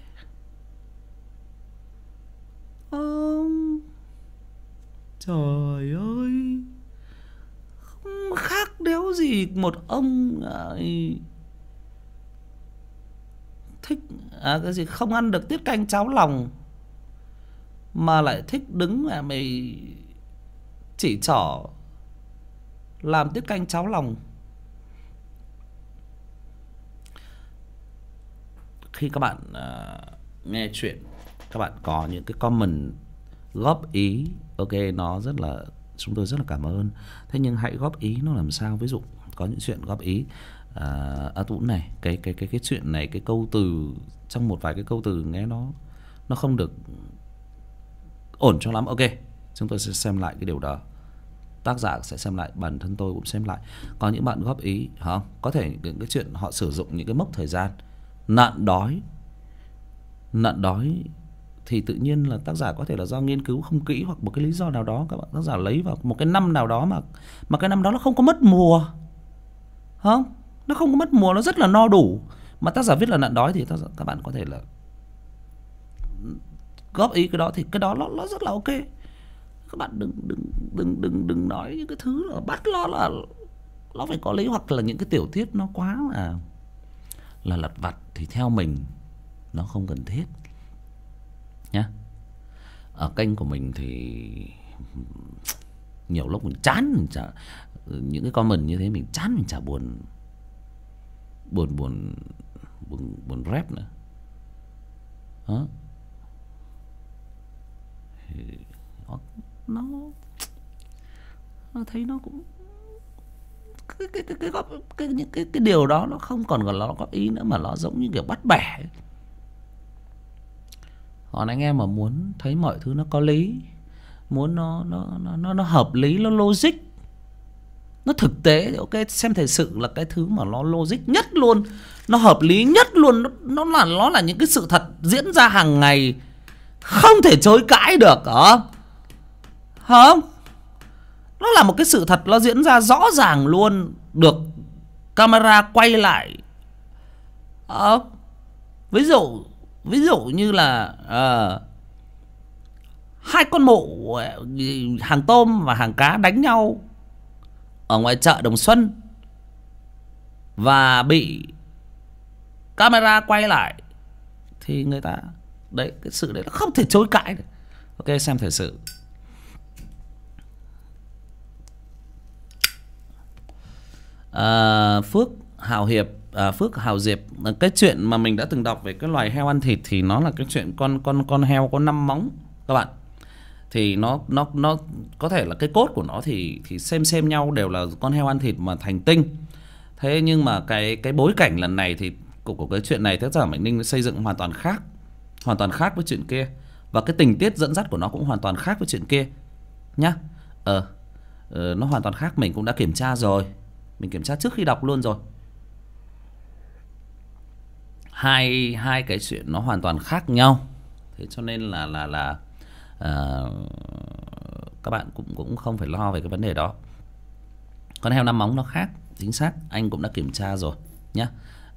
Trời ơi, không khác đéo gì một ông thích cái gì không ăn được tiết canh cháo lòng mà lại thích đứng mà mày chỉ trỏ làm tiết canh cháo lòng. Khi các bạn nghe chuyện, các bạn có những cái comment góp ý, ok, nó rất là, chúng tôi rất là cảm ơn. Thế nhưng hãy góp ý nó làm sao, ví dụ có những chuyện góp ý Tú này, cái chuyện này, cái câu từ, trong một vài cái câu từ nghe nó không được ổn cho lắm, ok, chúng tôi sẽ xem lại cái điều đó, tác giả sẽ xem lại, bản thân tôi cũng xem lại. Có những bạn góp ý hả, có thể những cái chuyện họ sử dụng những cái mốc thời gian nạn đói thì tự nhiên là tác giả có thể là do nghiên cứu không kỹ, hoặc một cái lý do nào đó các bạn tác giả lấy vào một cái năm nào đó mà cái năm đó nó không có mất mùa, không, nó không có mất mùa, nó rất là no đủ, mà tác giả viết là nạn đói, thì các bạn có thể là góp ý cái đó, thì cái đó nó rất là ok. Các bạn đừng nói những cái thứ là bắt nó phải có lý, hoặc là những cái tiểu tiết nó quá là lặt vặt, thì theo mình nó không cần thiết nhá. Ở kênh của mình thì nhiều lúc mình chán, mình chả, những cái comment như thế mình chán, mình chả buồn rap nữa đó. Nó thấy nó cũng cái điều đó nó không còn gọi là nó góp ý nữa, mà nó giống như kiểu bắt bẻ. Còn anh em mà muốn thấy mọi thứ nó có lý, muốn nó hợp lý, nó logic, nó thực tế thì ok, xem thời sự là cái thứ mà nó logic nhất luôn, nó hợp lý nhất luôn, nó là những cái sự thật diễn ra hàng ngày, không thể chối cãi được không? Nó là một cái sự thật, nó diễn ra rõ ràng luôn, được camera quay lại. Ví dụ như là hai con mụ hàng tôm và hàng cá đánh nhau ở ngoài chợ Đồng Xuân và bị camera quay lại, thì người ta đấy, cái sự đấy nó không thể chối cãi được. Ok, xem thời sự. Phước Hào Diệp, cái chuyện mà mình đã từng đọc về cái loài heo ăn thịt thì nó là cái chuyện con heo có 5 móng các bạn. Thì nó có thể là cái cốt của nó thì xem nhau đều là con heo ăn thịt mà thành tinh. Thế nhưng mà cái bối cảnh lần này thì của cái chuyện này tác giả Mạnh Ninh xây dựng hoàn toàn khác với chuyện kia, và cái tình tiết dẫn dắt của nó cũng hoàn toàn khác với chuyện kia nhá. Nó hoàn toàn khác, mình cũng đã kiểm tra rồi, mình kiểm tra trước khi đọc luôn rồi. Hai cái chuyện nó hoàn toàn khác nhau, thế cho nên là các bạn cũng không phải lo về cái vấn đề đó. Con heo 5 móng nó khác, chính xác, anh cũng đã kiểm tra rồi nhá.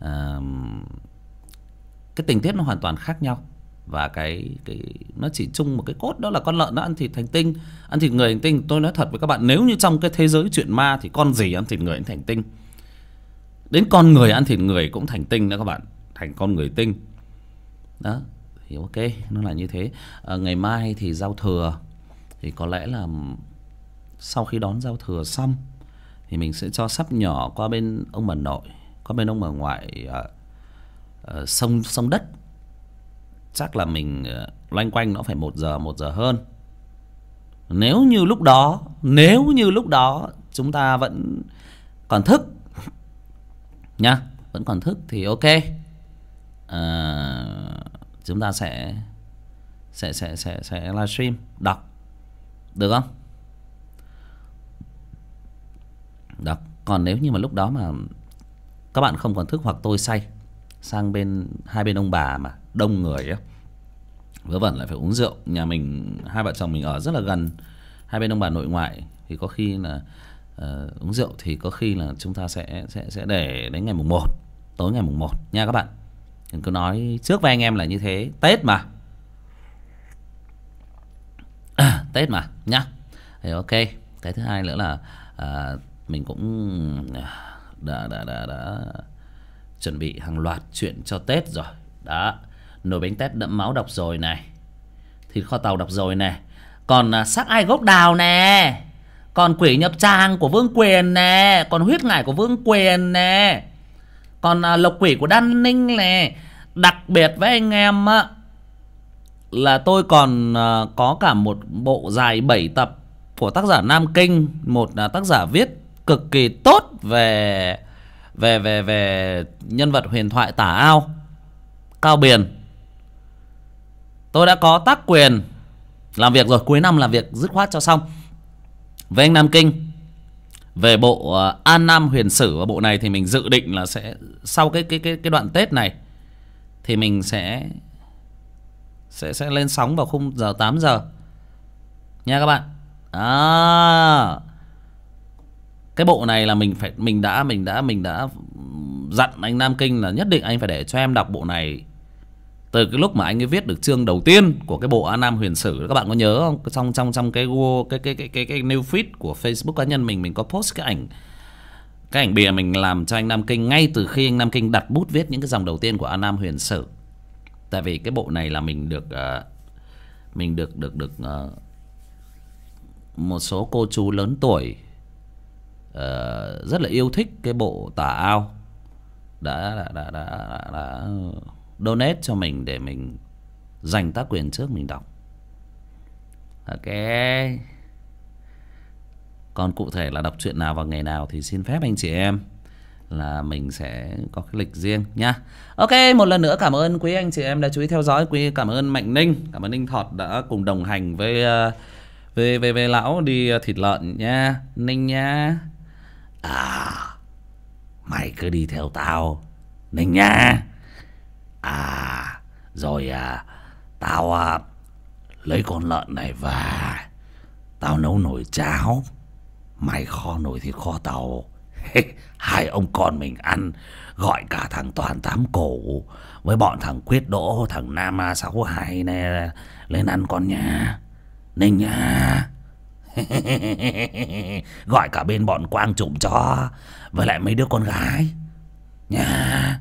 Cái tình tiết nó hoàn toàn khác nhau, và cái nó chỉ chung một cái cốt, đó là con lợn nó ăn thịt thành tinh, ăn thịt người thành tinh. Tôi nói thật với các bạn, nếu như trong cái thế giới chuyện ma thì con gì ăn thịt người cũng thành tinh, đến con người ăn thịt người cũng thành tinh đó các bạn, thành con người tinh đó. Thì ok, nó là như thế. Ngày mai thì giao thừa, thì có lẽ là sau khi đón giao thừa xong thì mình sẽ cho sắp nhỏ qua bên ông bà nội, qua bên ông bà ngoại sông Đất. Chắc là mình loanh quanh nó phải 1 giờ hơn. Nếu như lúc đó chúng ta vẫn còn thức nhá, vẫn còn thức thì ok, chúng ta sẽ livestream đọc được không? Đọc. Còn nếu như mà lúc đó mà các bạn không còn thức, hoặc tôi say sang hai bên ông bà mà đông người á, vớ vẩn lại phải uống rượu. Nhà mình, hai vợ chồng mình ở rất là gần hai bên ông bà nội ngoại, thì có khi là uống rượu thì có khi là chúng ta sẽ để đến ngày mùng 1, tối ngày mùng 1 nha các bạn. Đừng cứ nói trước với anh em là như thế, Tết mà. Tết mà nhá. Thì ok. Cái thứ hai nữa là mình cũng đã chuẩn bị hàng loạt chuyện cho Tết rồi. Đó, nồi bánh tét đẫm máu đọc rồi này, thịt kho tàu đọc rồi này, còn xác ai gốc đào nè, còn quỷ nhập tràng của Vương Quyền nè, còn huyết ngải của Vương Quyền nè, còn lộc quỷ của Đan Ninh nè. Đặc biệt với anh em á, là tôi còn có cả một bộ dài 7 tập của tác giả Nam Kinh, một tác giả viết cực kỳ tốt về nhân vật huyền thoại tả ao Cao Biền. Tôi đã có tác quyền làm việc rồi, cuối năm làm việc dứt khoát cho xong với anh Nam Kinh về bộ An Nam Huyền Sử. Và bộ này thì mình dự định là sẽ sau cái đoạn Tết này thì mình sẽ lên sóng vào khung giờ 8 giờ nha các bạn. Cái bộ này là mình đã dặn anh Nam Kinh là nhất định anh phải để cho em đọc bộ này từ cái lúc mà anh ấy viết được chương đầu tiên của cái bộ An Nam Huyền Sử. Các bạn có nhớ không? Trong cái new feed của Facebook cá nhân mình có post cái ảnh bìa mình làm cho anh Nam Kinh ngay từ khi anh Nam Kinh đặt bút viết những cái dòng đầu tiên của An Nam Huyền Sử. Tại vì cái bộ này là mình được một số cô chú lớn tuổi rất là yêu thích cái bộ tả ao đã donate cho mình để mình dành tác quyền trước mình đọc. Ok. Còn cụ thể là đọc truyện nào vào ngày nào thì xin phép anh chị em là mình sẽ có cái lịch riêng nhá. Ok, một lần nữa cảm ơn quý anh chị em đã chú ý theo dõi. Cảm ơn Mạnh Ninh, cảm ơn Ninh Thọt đã cùng đồng hành với về lão đi thịt lợn nha Ninh nha. Mày cứ đi theo tao Ninh nha. Rồi tao lấy con lợn này và tao nấu nồi cháo, mày kho nồi thịt kho tàu. Hai ông con mình ăn, gọi cả thằng Toàn Tám Cổ với bọn thằng Quyết Đỗ, thằng Nam 62 này lên ăn con nha Ninh nha. Gọi cả bên bọn Quang Trùm Chó với lại mấy đứa con gái nha.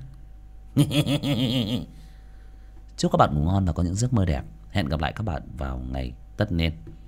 Chúc các bạn ngủ ngon và có những giấc mơ đẹp. Hẹn gặp lại các bạn vào ngày tất niên.